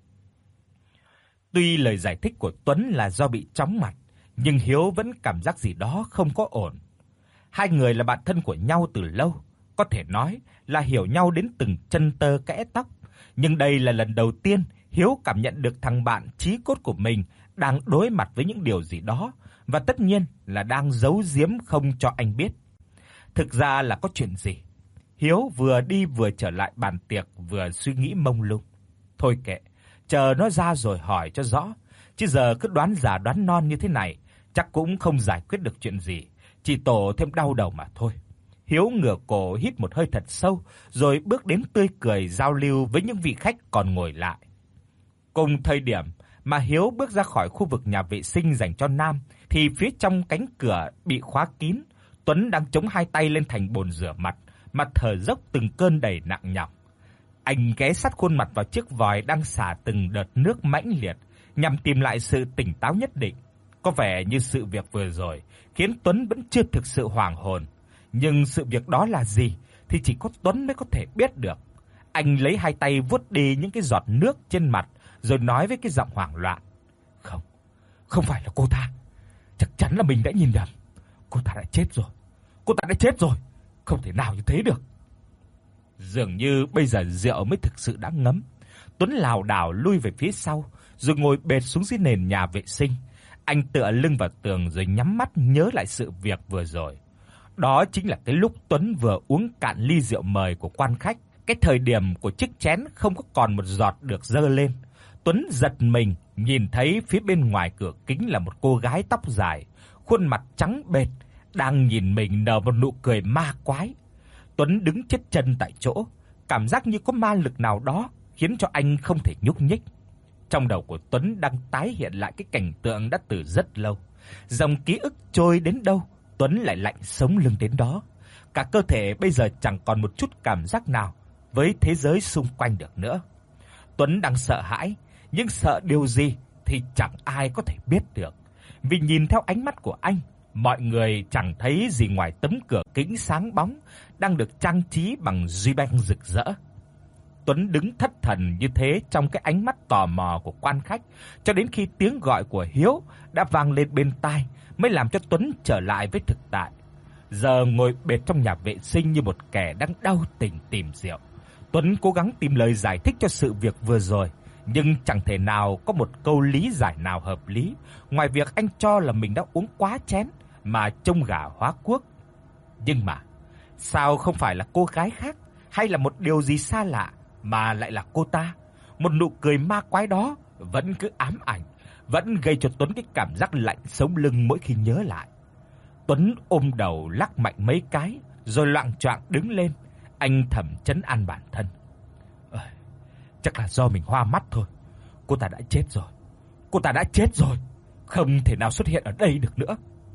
Tuy lời giải thích của Tuấn là do bị chóng mặt, nhưng Hiếu vẫn cảm giác gì đó không có ổn. Hai người là bạn thân của nhau từ lâu, có thể nói là hiểu nhau đến từng chân tơ kẽ tóc, nhưng đây là lần đầu tiên Hiếu cảm nhận được thằng bạn chí cốt của mình đang đối mặt với những điều gì đó, và tất nhiên là đang giấu giếm không cho anh biết. Thực ra là có chuyện gì? Hiếu vừa đi vừa trở lại bàn tiệc vừa suy nghĩ mông lung. Thôi kệ, chờ nó ra rồi hỏi cho rõ, chứ giờ cứ đoán già đoán non như thế này chắc cũng không giải quyết được chuyện gì, chỉ tổ thêm đau đầu mà thôi. Hiếu ngửa cổ hít một hơi thật sâu, rồi bước đến tươi cười giao lưu với những vị khách còn ngồi lại. Cùng thời điểm mà Hiếu bước ra khỏi khu vực nhà vệ sinh dành cho nam, thì phía trong cánh cửa bị khóa kín, Tuấn đang chống hai tay lên thành bồn rửa mặt, mặt thở dốc từng cơn đầy nặng nhọc. Anh ghé sát khuôn mặt vào chiếc vòi đang xả từng đợt nước mãnh liệt, nhằm tìm lại sự tỉnh táo nhất định. Có vẻ như sự việc vừa rồi khiến Tuấn vẫn chưa thực sự hoàn hồn, nhưng sự việc đó là gì thì chỉ có Tuấn mới có thể biết được. Anh lấy hai tay vuốt đi những cái giọt nước trên mặt, rồi nói với cái giọng hoảng loạn: "Không, không phải là cô ta. Chắc chắn là mình đã nhìn nhầm. Cô ta đã chết rồi. Cô ta đã chết rồi. Không thể nào như thế được." Dường như bây giờ rượu mới thực sự đã ngấm, Tuấn lảo đảo lui về phía sau, rồi ngồi bệt xuống dưới nền nhà vệ sinh. Anh tựa lưng vào tường rồi nhắm mắt nhớ lại sự việc vừa rồi. Đó chính là cái lúc Tuấn vừa uống cạn ly rượu mời của quan khách, cái thời điểm của chiếc chén không có còn một giọt được dơ lên. Tuấn giật mình nhìn thấy phía bên ngoài cửa kính là một cô gái tóc dài, khuôn mặt trắng bệch đang nhìn mình nở một nụ cười ma quái. Tuấn đứng chết chân tại chỗ, cảm giác như có ma lực nào đó khiến cho anh không thể nhúc nhích. Trong đầu của Tuấn đang tái hiện lại cái cảnh tượng đã từ rất lâu. Dòng ký ức trôi đến đâu, Tuấn lại lạnh sống lưng đến đó. Cả cơ thể bây giờ chẳng còn một chút cảm giác nào với thế giới xung quanh được nữa. Tuấn đang sợ hãi, nhưng sợ điều gì thì chẳng ai có thể biết được. Vì nhìn theo ánh mắt của anh, mọi người chẳng thấy gì ngoài tấm cửa kính sáng bóng đang được trang trí bằng ruy băng rực rỡ. Tuấn đứng thất thần như thế trong cái ánh mắt tò mò của quan khách, cho đến khi tiếng gọi của Hiếu đã vang lên bên tai mới làm cho Tuấn trở lại với thực tại. Giờ ngồi bệt trong nhà vệ sinh như một kẻ đang đau tình tìm rượu. Tuấn cố gắng tìm lời giải thích cho sự việc vừa rồi, nhưng chẳng thể nào có một câu lý giải nào hợp lý, ngoài việc anh cho là mình đã uống quá chén mà trông gà hóa cuốc. Nhưng mà sao không phải là cô gái khác, hay là một điều gì xa lạ mà lại là cô ta? Một nụ cười ma quái đó vẫn cứ ám ảnh, vẫn gây cho Tuấn cái cảm giác lạnh sống lưng mỗi khi nhớ lại. Tuấn ôm đầu lắc mạnh mấy cái rồi loạng choạng đứng lên. Anh thầm trấn an bản thân. À, chắc là do mình hoa mắt thôi. Cô ta đã chết rồi. Cô ta đã chết rồi. Không thể nào xuất hiện ở đây được nữa.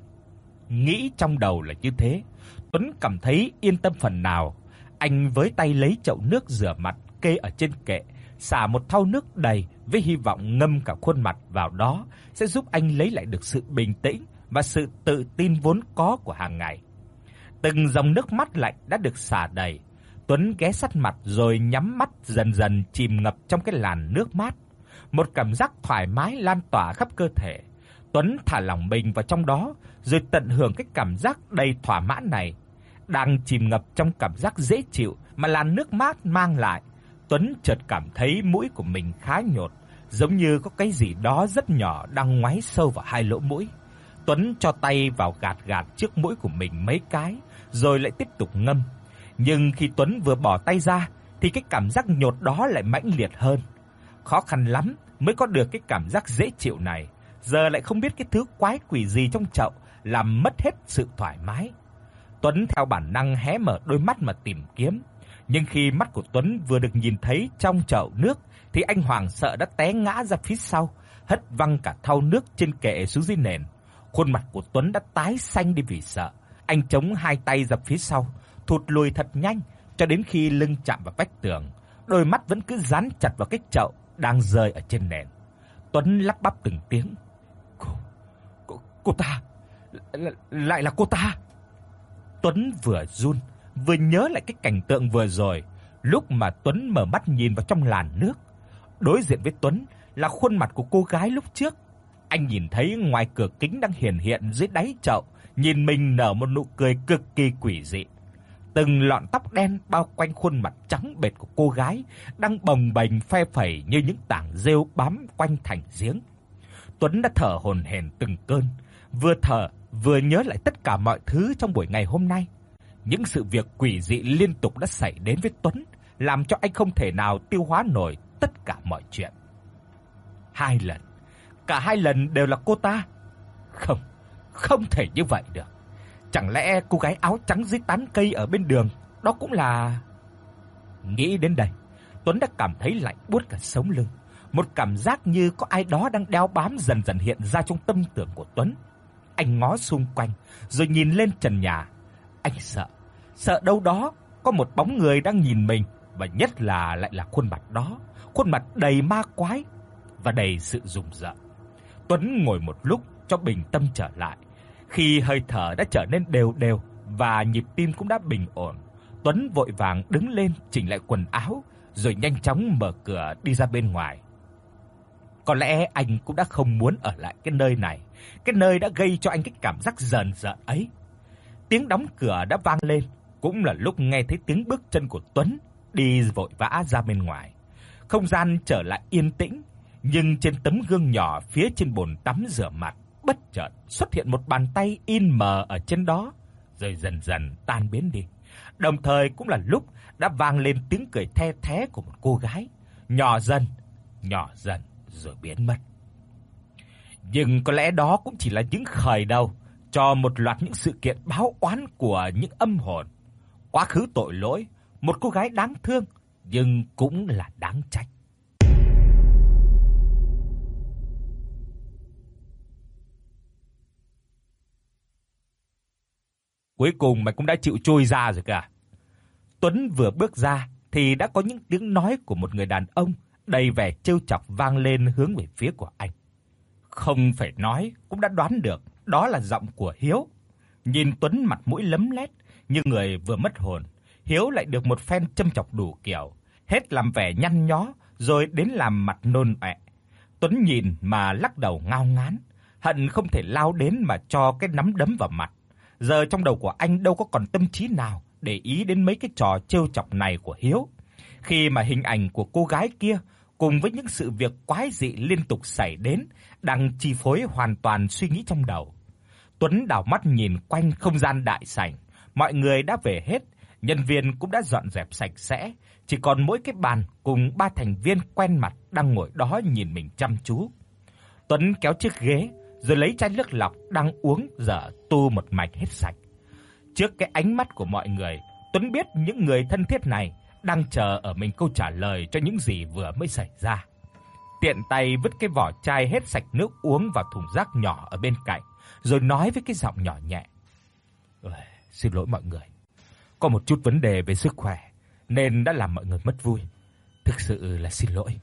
Nghĩ trong đầu là như thế, Tuấn cảm thấy yên tâm phần nào. Anh với tay lấy chậu nước rửa mặt kê ở trên kệ, xả một thau nước đầy với hy vọng ngâm cả khuôn mặt vào đó sẽ giúp anh lấy lại được sự bình tĩnh và sự tự tin vốn có của hàng ngày. Từng dòng nước mắt lạnh đã được xả đầy. Tuấn ghé sát mặt rồi nhắm mắt dần dần chìm ngập trong cái làn nước mát. Một cảm giác thoải mái lan tỏa khắp cơ thể. Tuấn thả lỏng mình vào trong đó rồi tận hưởng cái cảm giác đầy thỏa mãn này. Đang chìm ngập trong cảm giác dễ chịu mà làn nước mát mang lại, Tuấn chợt cảm thấy mũi của mình khá nhột, giống như có cái gì đó rất nhỏ đang ngoáy sâu vào hai lỗ mũi. Tuấn cho tay vào gạt gạt trước mũi của mình mấy cái rồi lại tiếp tục ngâm. Nhưng khi Tuấn vừa bỏ tay ra thì cái cảm giác nhột đó lại mãnh liệt hơn. Khó khăn lắm mới có được cái cảm giác dễ chịu này, giờ lại không biết cái thứ quái quỷ gì trong chậu làm mất hết sự thoải mái. Tuấn theo bản năng hé mở đôi mắt mà tìm kiếm, nhưng khi mắt của Tuấn vừa được nhìn thấy trong chậu nước thì anh hoảng sợ đã té ngã ra phía sau, hất văng cả thau nước trên kệ xuống dưới nền. Khuôn mặt của Tuấn đã tái xanh đi vì sợ. Anh chống hai tay ra phía sau, thụt lùi thật nhanh cho đến khi lưng chạm vào vách tường, đôi mắt vẫn cứ dán chặt vào cái chậu đang rơi ở trên nền. Tuấn lắp bắp từng tiếng. Cô, cô, cô ta, L- lại là cô ta. Tuấn vừa run, vừa nhớ lại cái cảnh tượng vừa rồi, lúc mà Tuấn mở mắt nhìn vào trong làn nước. Đối diện với Tuấn là khuôn mặt của cô gái lúc trước. Anh nhìn thấy ngoài cửa kính đang hiển hiện dưới đáy chậu, nhìn mình nở một nụ cười cực kỳ quỷ dị. Từng lọn tóc đen bao quanh khuôn mặt trắng bệch của cô gái đang bồng bềnh phe phẩy như những tảng rêu bám quanh thành giếng. Tuấn đã thở hổn hển từng cơn, vừa thở vừa nhớ lại tất cả mọi thứ trong buổi ngày hôm nay. Những sự việc quỷ dị liên tục đã xảy đến với Tuấn, làm cho anh không thể nào tiêu hóa nổi tất cả mọi chuyện. Hai lần, cả hai lần đều là cô ta. Không, không thể như vậy được. Chẳng lẽ cô gái áo trắng dưới tán cây ở bên đường đó cũng là... Nghĩ đến đây, Tuấn đã cảm thấy lạnh buốt cả sống lưng. Một cảm giác như có ai đó đang đeo bám dần dần hiện ra trong tâm tưởng của Tuấn. Anh ngó xung quanh rồi nhìn lên trần nhà. Anh sợ, sợ đâu đó có một bóng người đang nhìn mình, và nhất là lại là khuôn mặt đó, khuôn mặt đầy ma quái và đầy sự rùng rợn. Tuấn ngồi một lúc cho bình tâm trở lại. Khi hơi thở đã trở nên đều đều và nhịp tim cũng đã bình ổn, Tuấn vội vàng đứng lên chỉnh lại quần áo rồi nhanh chóng mở cửa đi ra bên ngoài. Có lẽ anh cũng đã không muốn ở lại cái nơi này, cái nơi đã gây cho anh cái cảm giác rờn rợn ấy. Tiếng đóng cửa đã vang lên, cũng là lúc nghe thấy tiếng bước chân của Tuấn đi vội vã ra bên ngoài. Không gian trở lại yên tĩnh, nhưng trên tấm gương nhỏ phía trên bồn tắm rửa mặt, bất chợt xuất hiện một bàn tay in mờ ở trên đó, rồi dần dần tan biến đi. Đồng thời cũng là lúc đã vang lên tiếng cười the thé của một cô gái, nhỏ dần, nhỏ dần rồi biến mất. Nhưng có lẽ đó cũng chỉ là những khởi đầu cho một loạt những sự kiện báo oán của những âm hồn. Quá khứ tội lỗi, một cô gái đáng thương nhưng cũng là đáng trách. Cuối cùng mày cũng đã chịu trôi ra rồi cả. Tuấn vừa bước ra thì đã có những tiếng nói của một người đàn ông đầy vẻ trêu chọc vang lên hướng về phía của anh. Không phải nói cũng đã đoán được, đó là giọng của Hiếu. Nhìn Tuấn mặt mũi lấm lét như người vừa mất hồn, Hiếu lại được một phen châm chọc đủ kiểu, hết làm vẻ nhăn nhó rồi đến làm mặt nôn ọe. Tuấn nhìn mà lắc đầu ngao ngán, hận không thể lao đến mà cho cái nắm đấm vào mặt. Giờ trong đầu của anh đâu có còn tâm trí nào để ý đến mấy cái trò trêu chọc này của Hiếu. Khi mà hình ảnh của cô gái kia cùng với những sự việc quái dị liên tục xảy đến đang chi phối hoàn toàn suy nghĩ trong đầu. Tuấn đảo mắt nhìn quanh không gian đại sảnh, mọi người đã về hết, nhân viên cũng đã dọn dẹp sạch sẽ, chỉ còn mỗi cái bàn cùng ba thành viên quen mặt đang ngồi đó nhìn mình chăm chú. Tuấn kéo chiếc ghế rồi lấy chai nước lọc đang uống dở tu một mạch hết sạch. Trước cái ánh mắt của mọi người, Tuấn biết những người thân thiết này đang chờ ở mình câu trả lời cho những gì vừa mới xảy ra. Tiện tay vứt cái vỏ chai hết sạch nước uống vào thùng rác nhỏ ở bên cạnh, rồi nói với cái giọng nhỏ nhẹ: "Xin lỗi mọi người, có một chút vấn đề về sức khỏe nên đã làm mọi người mất vui. Thực sự là xin lỗi."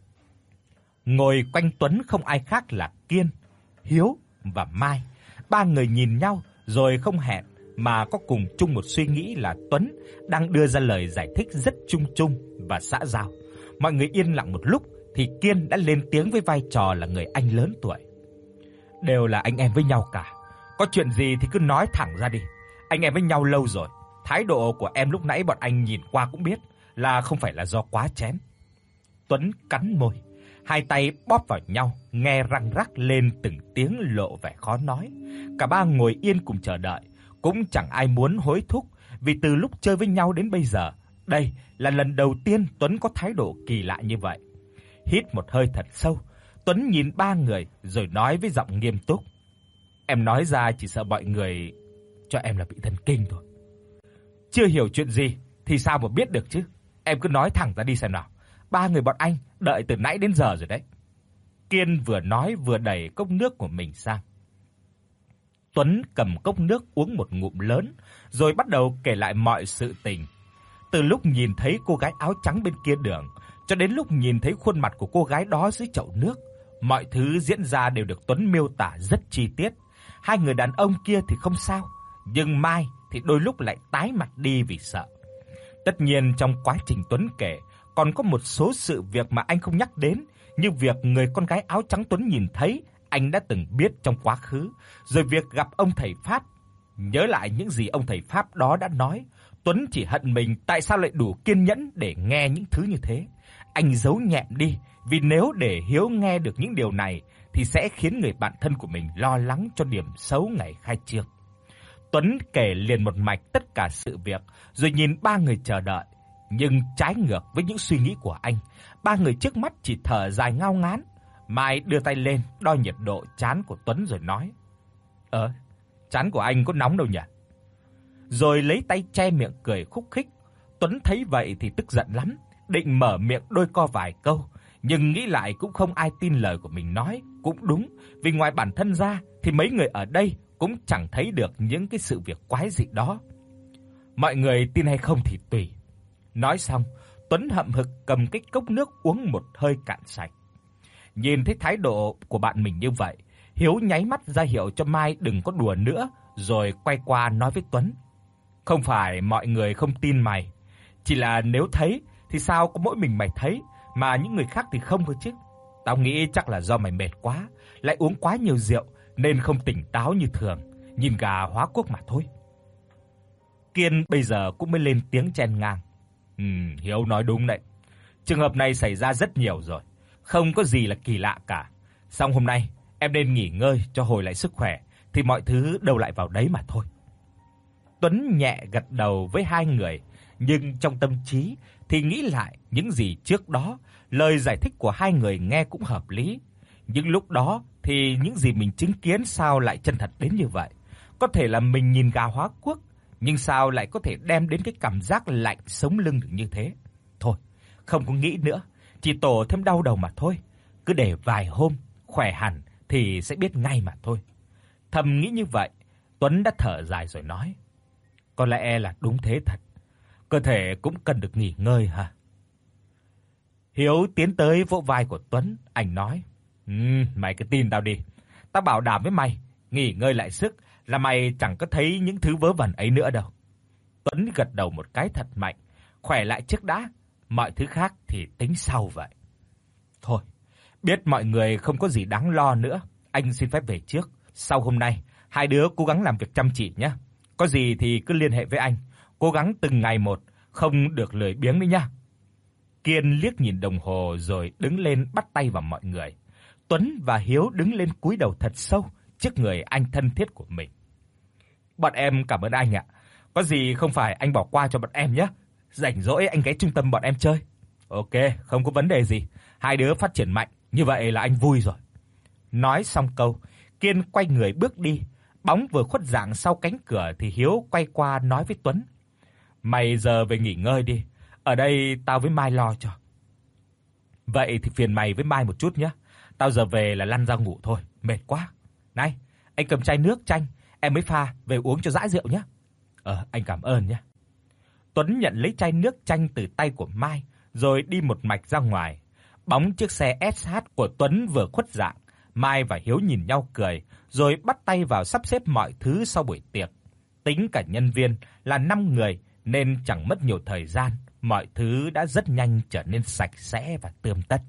Ngồi quanh Tuấn không ai khác là Kiên, Hiếu và Mai. Ba người nhìn nhau rồi không hẹn mà có cùng chung một suy nghĩ là Tuấn đang đưa ra lời giải thích rất chung chung và xã giao. Mọi người yên lặng một lúc thì Kiên đã lên tiếng với vai trò là người anh lớn tuổi: "Đều là anh em với nhau cả, có chuyện gì thì cứ nói thẳng ra đi. Anh em với nhau lâu rồi, thái độ của em lúc nãy bọn anh nhìn qua cũng biết là không phải là do quá chén." Tuấn cắn môi, hai tay bóp vào nhau, nghe răng rắc lên từng tiếng lộ vẻ khó nói. Cả ba ngồi yên cùng chờ đợi, cũng chẳng ai muốn hối thúc, vì từ lúc chơi với nhau đến bây giờ, đây là lần đầu tiên Tuấn có thái độ kỳ lạ như vậy. Hít một hơi thật sâu, Tuấn nhìn ba người rồi nói với giọng nghiêm túc: "Em nói ra chỉ sợ mọi người cho em là bị thần kinh thôi. Chưa hiểu chuyện gì thì sao mà biết được chứ. Em cứ nói thẳng ra đi xem nào. Ba người bọn anh đợi từ nãy đến giờ rồi đấy." Kiên vừa nói vừa đẩy cốc nước của mình sang. Tuấn cầm cốc nước uống một ngụm lớn, rồi bắt đầu kể lại mọi sự tình. Từ lúc nhìn thấy cô gái áo trắng bên kia đường, cho đến lúc nhìn thấy khuôn mặt của cô gái đó dưới chậu nước, mọi thứ diễn ra đều được Tuấn miêu tả rất chi tiết. Hai người đàn ông kia thì không sao, nhưng Mai thì đôi lúc lại tái mặt đi vì sợ. Tất nhiên trong quá trình Tuấn kể, còn có một số sự việc mà anh không nhắc đến, như việc người con gái áo trắng Tuấn nhìn thấy anh đã từng biết trong quá khứ, rồi việc gặp ông thầy Pháp. Nhớ lại những gì ông thầy Pháp đó đã nói, Tuấn chỉ hận mình tại sao lại đủ kiên nhẫn để nghe những thứ như thế. Anh giấu nhẹm đi, vì nếu để Hiếu nghe được những điều này thì sẽ khiến người bạn thân của mình lo lắng cho điểm xấu ngày khai trương. Tuấn kể liền một mạch tất cả sự việc, rồi nhìn ba người chờ đợi. Nhưng trái ngược với những suy nghĩ của anh, ba người trước mắt chỉ thở dài ngao ngán. Mai đưa tay lên đo nhiệt độ trán của Tuấn rồi nói: "Ờ, trán của anh có nóng đâu nhỉ?" Rồi lấy tay che miệng cười khúc khích. Tuấn thấy vậy thì tức giận lắm, định mở miệng đôi co vài câu, nhưng nghĩ lại cũng không ai tin lời của mình nói, cũng đúng, vì ngoài bản thân ra thì mấy người ở đây cũng chẳng thấy được những cái sự việc quái dị đó. Mọi người tin hay không thì tùy. Nói xong, Tuấn hậm hực cầm cái cốc nước uống một hơi cạn sạch. Nhìn thấy thái độ của bạn mình như vậy, Hiếu nháy mắt ra hiệu cho Mai đừng có đùa nữa, rồi quay qua nói với Tuấn: "Không phải mọi người không tin mày, chỉ là nếu thấy thì sao có mỗi mình mày thấy, mà những người khác thì không cơ chứ. Tao nghĩ chắc là do mày mệt quá, lại uống quá nhiều rượu nên không tỉnh táo như thường, nhìn gà hóa quốc mà thôi." Kiên bây giờ cũng mới lên tiếng chen ngang: "Ừm, Hiếu nói đúng đấy. Trường hợp này xảy ra rất nhiều rồi, không có gì là kỳ lạ cả. Xong hôm nay em nên nghỉ ngơi cho hồi lại sức khỏe thì mọi thứ đâu lại vào đấy mà thôi." Tuấn nhẹ gật đầu với hai người, nhưng trong tâm trí thì nghĩ lại những gì trước đó, lời giải thích của hai người nghe cũng hợp lý. Nhưng lúc đó thì những gì mình chứng kiến sao lại chân thật đến như vậy? Có thể là mình nhìn gà hóa quốc, nhưng sao lại có thể đem đến cái cảm giác lạnh sống lưng được như thế? Thôi, không có nghĩ nữa, chỉ tổ thêm đau đầu mà thôi. Cứ để vài hôm khỏe hẳn thì sẽ biết ngay mà thôi. Thầm nghĩ như vậy, Tuấn đã thở dài rồi nói: "Có lẽ là đúng thế thật. Cơ thể cũng cần được nghỉ ngơi hả?" Hiếu tiến tới vỗ vai của Tuấn, anh nói: "Ừm, mày cứ tin tao đi. Tao bảo đảm với mày, nghỉ ngơi lại sức là mày chẳng có thấy những thứ vớ vẩn ấy nữa đâu." Tuấn gật đầu một cái thật mạnh: "Khỏe lại trước đã, mọi thứ khác thì tính sau vậy." "Thôi, biết mọi người không có gì đáng lo nữa, anh xin phép về trước. Sau hôm nay, hai đứa cố gắng làm việc chăm chỉ nhé. Có gì thì cứ liên hệ với anh, cố gắng từng ngày một, không được lười biếng nữa nha." Kiên liếc nhìn đồng hồ rồi đứng lên bắt tay vào mọi người. Tuấn và Hiếu đứng lên cúi đầu thật sâu trước người anh thân thiết của mình. "Bọn em cảm ơn anh ạ. Có gì không phải anh bỏ qua cho bọn em nhé. Rảnh rỗi anh ghé trung tâm bọn em chơi." "Ok, không có vấn đề gì. Hai đứa phát triển mạnh, như vậy là anh vui rồi." Nói xong câu, Kiên quay người bước đi. Bóng vừa khuất dạng sau cánh cửa thì Hiếu quay qua nói với Tuấn: "Mày giờ về nghỉ ngơi đi, ở đây tao với Mai lo cho." "Vậy thì phiền mày với Mai một chút nhé. Tao giờ về là lăn ra ngủ thôi, mệt quá. Này, anh cầm chai nước chanh, em mới pha, về uống cho dãi rượu nhé." "Ờ, anh cảm ơn nhé." Tuấn nhận lấy chai nước chanh từ tay của Mai, rồi đi một mạch ra ngoài. Bóng chiếc xe ét hát của Tuấn vừa khuất dạng, Mai và Hiếu nhìn nhau cười, rồi bắt tay vào sắp xếp mọi thứ sau buổi tiệc. Tính cả nhân viên là năm người nên chẳng mất nhiều thời gian, mọi thứ đã rất nhanh trở nên sạch sẽ và tươm tất.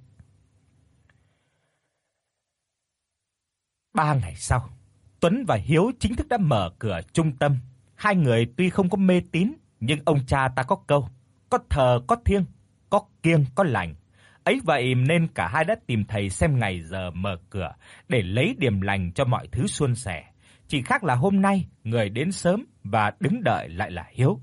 Ba ngày sau, Tuấn và Hiếu chính thức đã mở cửa trung tâm. Hai người tuy không có mê tín, nhưng ông cha ta có câu: có thờ có thiêng, có kiêng có lành. Ấy vậy nên cả hai đã tìm thầy xem ngày giờ mở cửa để lấy điểm lành cho mọi thứ suôn sẻ. Chỉ khác là hôm nay người đến sớm và đứng đợi lại là Hiếu.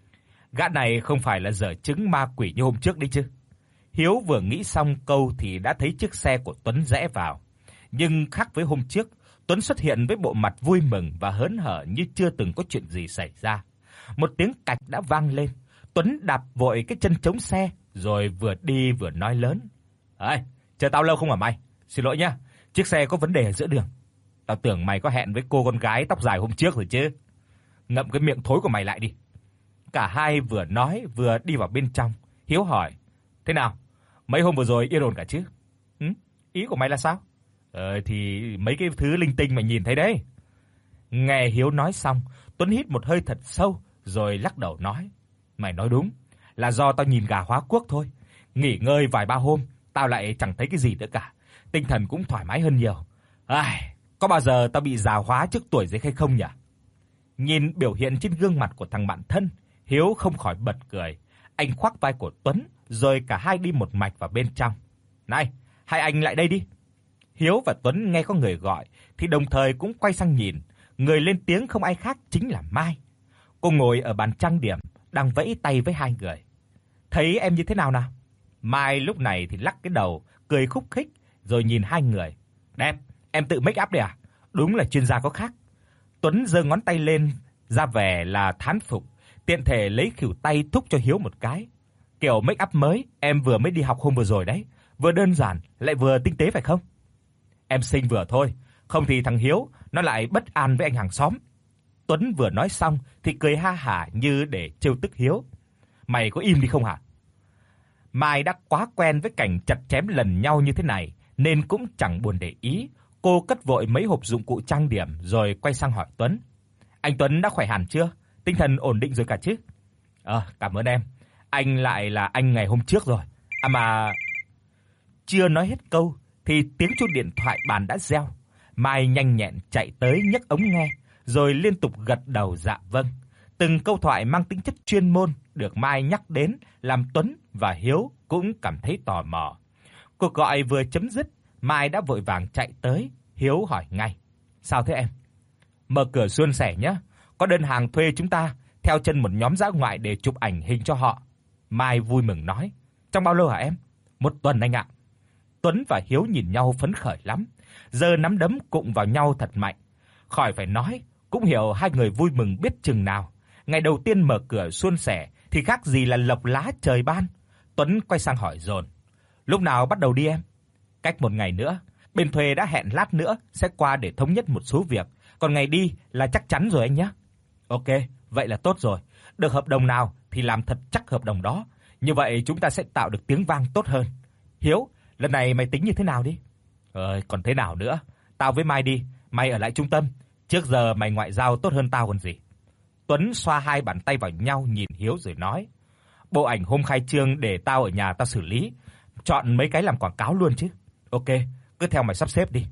Gã này không phải là dở chứng ma quỷ như hôm trước đấy chứ. Hiếu vừa nghĩ xong câu thì đã thấy chiếc xe của Tuấn rẽ vào. Nhưng khác với hôm trước, Tuấn xuất hiện với bộ mặt vui mừng và hớn hở như chưa từng có chuyện gì xảy ra. Một tiếng cạch đã vang lên. Tuấn đạp vội cái chân chống xe rồi vừa đi vừa nói lớn: "Ê, chờ tao lâu không hả mày? Xin lỗi nhá, chiếc xe có vấn đề ở giữa đường. Tao tưởng mày có hẹn với cô con gái tóc dài hôm trước rồi chứ. Ngậm cái miệng thối của mày lại đi." Cả hai vừa nói vừa đi vào bên trong. Hiếu hỏi: "Thế nào? Mấy hôm vừa rồi yên ổn cả chứ?" "Hử? Ý của mày là sao?" "Ờ thì mấy cái thứ linh tinh mày nhìn thấy đấy." Nghe Hiếu nói xong, Tuấn hít một hơi thật sâu rồi lắc đầu nói: "Mày nói đúng, là do tao nhìn gà hóa quốc thôi. Nghỉ ngơi vài ba hôm, tao lại chẳng thấy cái gì nữa cả. Tinh thần cũng thoải mái hơn nhiều. Ai, có bao giờ tao bị già hóa trước tuổi rồi hay không nhỉ?" Nhìn biểu hiện trên gương mặt của thằng bạn thân, Hiếu không khỏi bật cười. Anh khoác vai của Tuấn rồi cả hai đi một mạch vào bên trong. "Này, hai anh lại đây đi." Hiếu và Tuấn nghe có người gọi thì đồng thời cũng quay sang nhìn. Người lên tiếng không ai khác chính là Mai. Cô ngồi ở bàn trang điểm đang vẫy tay với hai người. "Thấy em như thế nào nào?" Mai lúc này thì lắc cái đầu, cười khúc khích rồi nhìn hai người. "Đẹp, em tự make up đấy à? Đúng là chuyên gia có khác." Tuấn giơ ngón tay lên ra vẻ là thán phục, tiện thể lấy khuỷu tay thúc cho Hiếu một cái. "Kiểu make up mới, em vừa mới đi học hôm vừa rồi đấy, vừa đơn giản lại vừa tinh tế phải không?" "Em xinh vừa thôi, không thì thằng Hiếu nó lại bất an với anh hàng xóm." Tuấn vừa nói xong thì cười ha hả như để trêu tức Hiếu. "Mày có im đi không hả?" Mai đã quá quen với cảnh chặt chém lần nhau như thế này nên cũng chẳng buồn để ý. Cô cất vội mấy hộp dụng cụ trang điểm rồi quay sang hỏi Tuấn: "Anh Tuấn đã khỏe hẳn chưa? Tinh thần ổn định rồi cả chứ?" "Ờ, cảm ơn em. Anh lại là anh ngày hôm trước rồi. À mà..." Chưa nói hết câu thì tiếng chuông điện thoại bàn đã reo. Mai nhanh nhẹn chạy tới nhấc ống nghe rồi liên tục gật đầu dạ vâng. Từng câu thoại mang tính chất chuyên môn được Mai nhắc đến làm Tuấn và Hiếu cũng cảm thấy tò mò. Cuộc gọi vừa chấm dứt, Mai đã vội vàng chạy tới. Hiếu hỏi ngay: "Sao thế em?" "Mở cửa suôn sẻ nhé. Có đơn hàng thuê chúng ta theo chân một nhóm dã ngoại để chụp ảnh hình cho họ. Mai vui mừng nói: "Trong bao lâu hả em?" "Một tuần anh ạ." Tuấn và Hiếu nhìn nhau phấn khởi lắm, giơ nắm đấm cụng vào nhau thật mạnh. Khỏi phải nói, cũng hiểu hai người vui mừng biết chừng nào. Ngày đầu tiên mở cửa suôn sẻ thì khác gì là lộc lá trời ban. Tuấn quay sang hỏi dồn: "Lúc nào bắt đầu đi em?" "Cách một ngày nữa. Bên thuê đã hẹn lát nữa sẽ qua để thống nhất một số việc, còn ngày đi là chắc chắn rồi anh nhé." "Ok, vậy là tốt rồi. Được hợp đồng nào thì làm thật chắc hợp đồng đó, như vậy chúng ta sẽ tạo được tiếng vang tốt hơn. Hiếu, lần này mày tính như thế nào đi?" "Ơi, còn thế nào nữa? Tao với Mai đi, mày ở lại trung tâm. Trước giờ mày ngoại giao tốt hơn tao còn gì." Tuấn xoa hai bàn tay vào nhau nhìn Hiếu rồi nói: "Bộ ảnh hôm khai trương để tao ở nhà tao xử lý, chọn mấy cái làm quảng cáo luôn chứ." "Ok, cứ theo mày sắp xếp đi."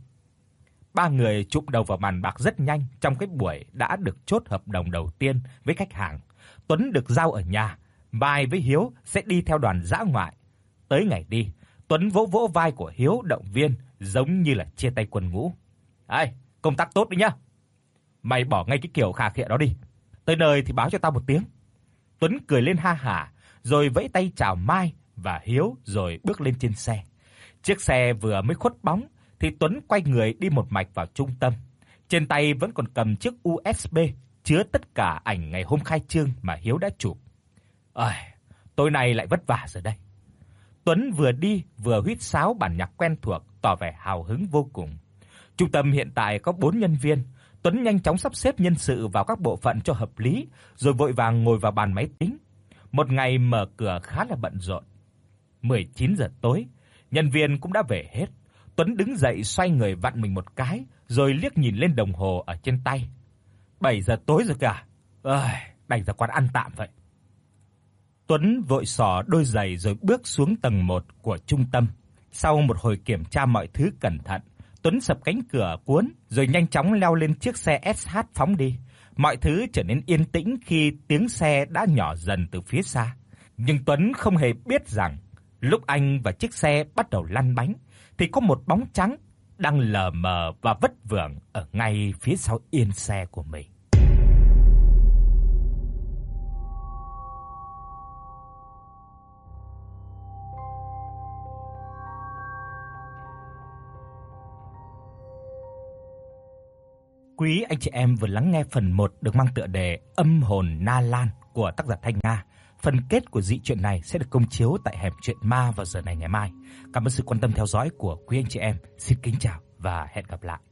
Ba người chụm đầu vào bàn bạc rất nhanh, trong cái buổi đã được chốt hợp đồng đầu tiên với khách hàng. Tuấn được giao ở nhà, Mai với Hiếu sẽ đi theo đoàn dã ngoại. Tới ngày đi, Tuấn vỗ vỗ vai của Hiếu động viên giống như là chia tay quân ngũ. "Ấy, công tác tốt đấy nhá. Mày bỏ ngay cái kiểu khà khịa đó đi. Tới nơi thì báo cho tao một tiếng." Tuấn cười lên ha hả, rồi vẫy tay chào Mai và Hiếu rồi bước lên trên xe. Chiếc xe vừa mới khuất bóng thì Tuấn quay người đi một mạch vào trung tâm. Trên tay vẫn còn cầm chiếc u ét bê chứa tất cả ảnh ngày hôm khai trương mà Hiếu đã chụp. "Ơi, tối nay lại vất vả rồi đây." Tuấn vừa đi vừa huýt sáo bản nhạc quen thuộc, tỏ vẻ hào hứng vô cùng. Trung tâm hiện tại có bốn nhân viên. Tuấn nhanh chóng sắp xếp nhân sự vào các bộ phận cho hợp lý, rồi vội vàng ngồi vào bàn máy tính. Một ngày mở cửa khá là bận rộn. mười chín giờ tối, nhân viên cũng đã về hết. Tuấn đứng dậy xoay người vặn mình một cái, rồi liếc nhìn lên đồng hồ ở trên tay. bảy giờ tối rồi cả. Ơi, đành ra quán ăn tạm vậy. Tuấn vội xỏ đôi giày rồi bước xuống tầng một của trung tâm. Sau một hồi kiểm tra mọi thứ cẩn thận, Tuấn sập cánh cửa cuốn rồi nhanh chóng leo lên chiếc xe ét hát phóng đi. Mọi thứ trở nên yên tĩnh khi tiếng xe đã nhỏ dần từ phía xa. Nhưng Tuấn không hề biết rằng lúc anh và chiếc xe bắt đầu lăn bánh thì có một bóng trắng đang lờ mờ và vất vưởng ở ngay phía sau yên xe của mình. Quý anh chị em vừa lắng nghe phần một được mang tựa đề Âm hồn Na Lan của tác giả Thanh Nga. Phần kết của dị truyện này sẽ được công chiếu tại Hẻm Truyện Ma vào giờ này ngày mai. Cảm ơn sự quan tâm theo dõi của quý anh chị em. Xin kính chào và hẹn gặp lại.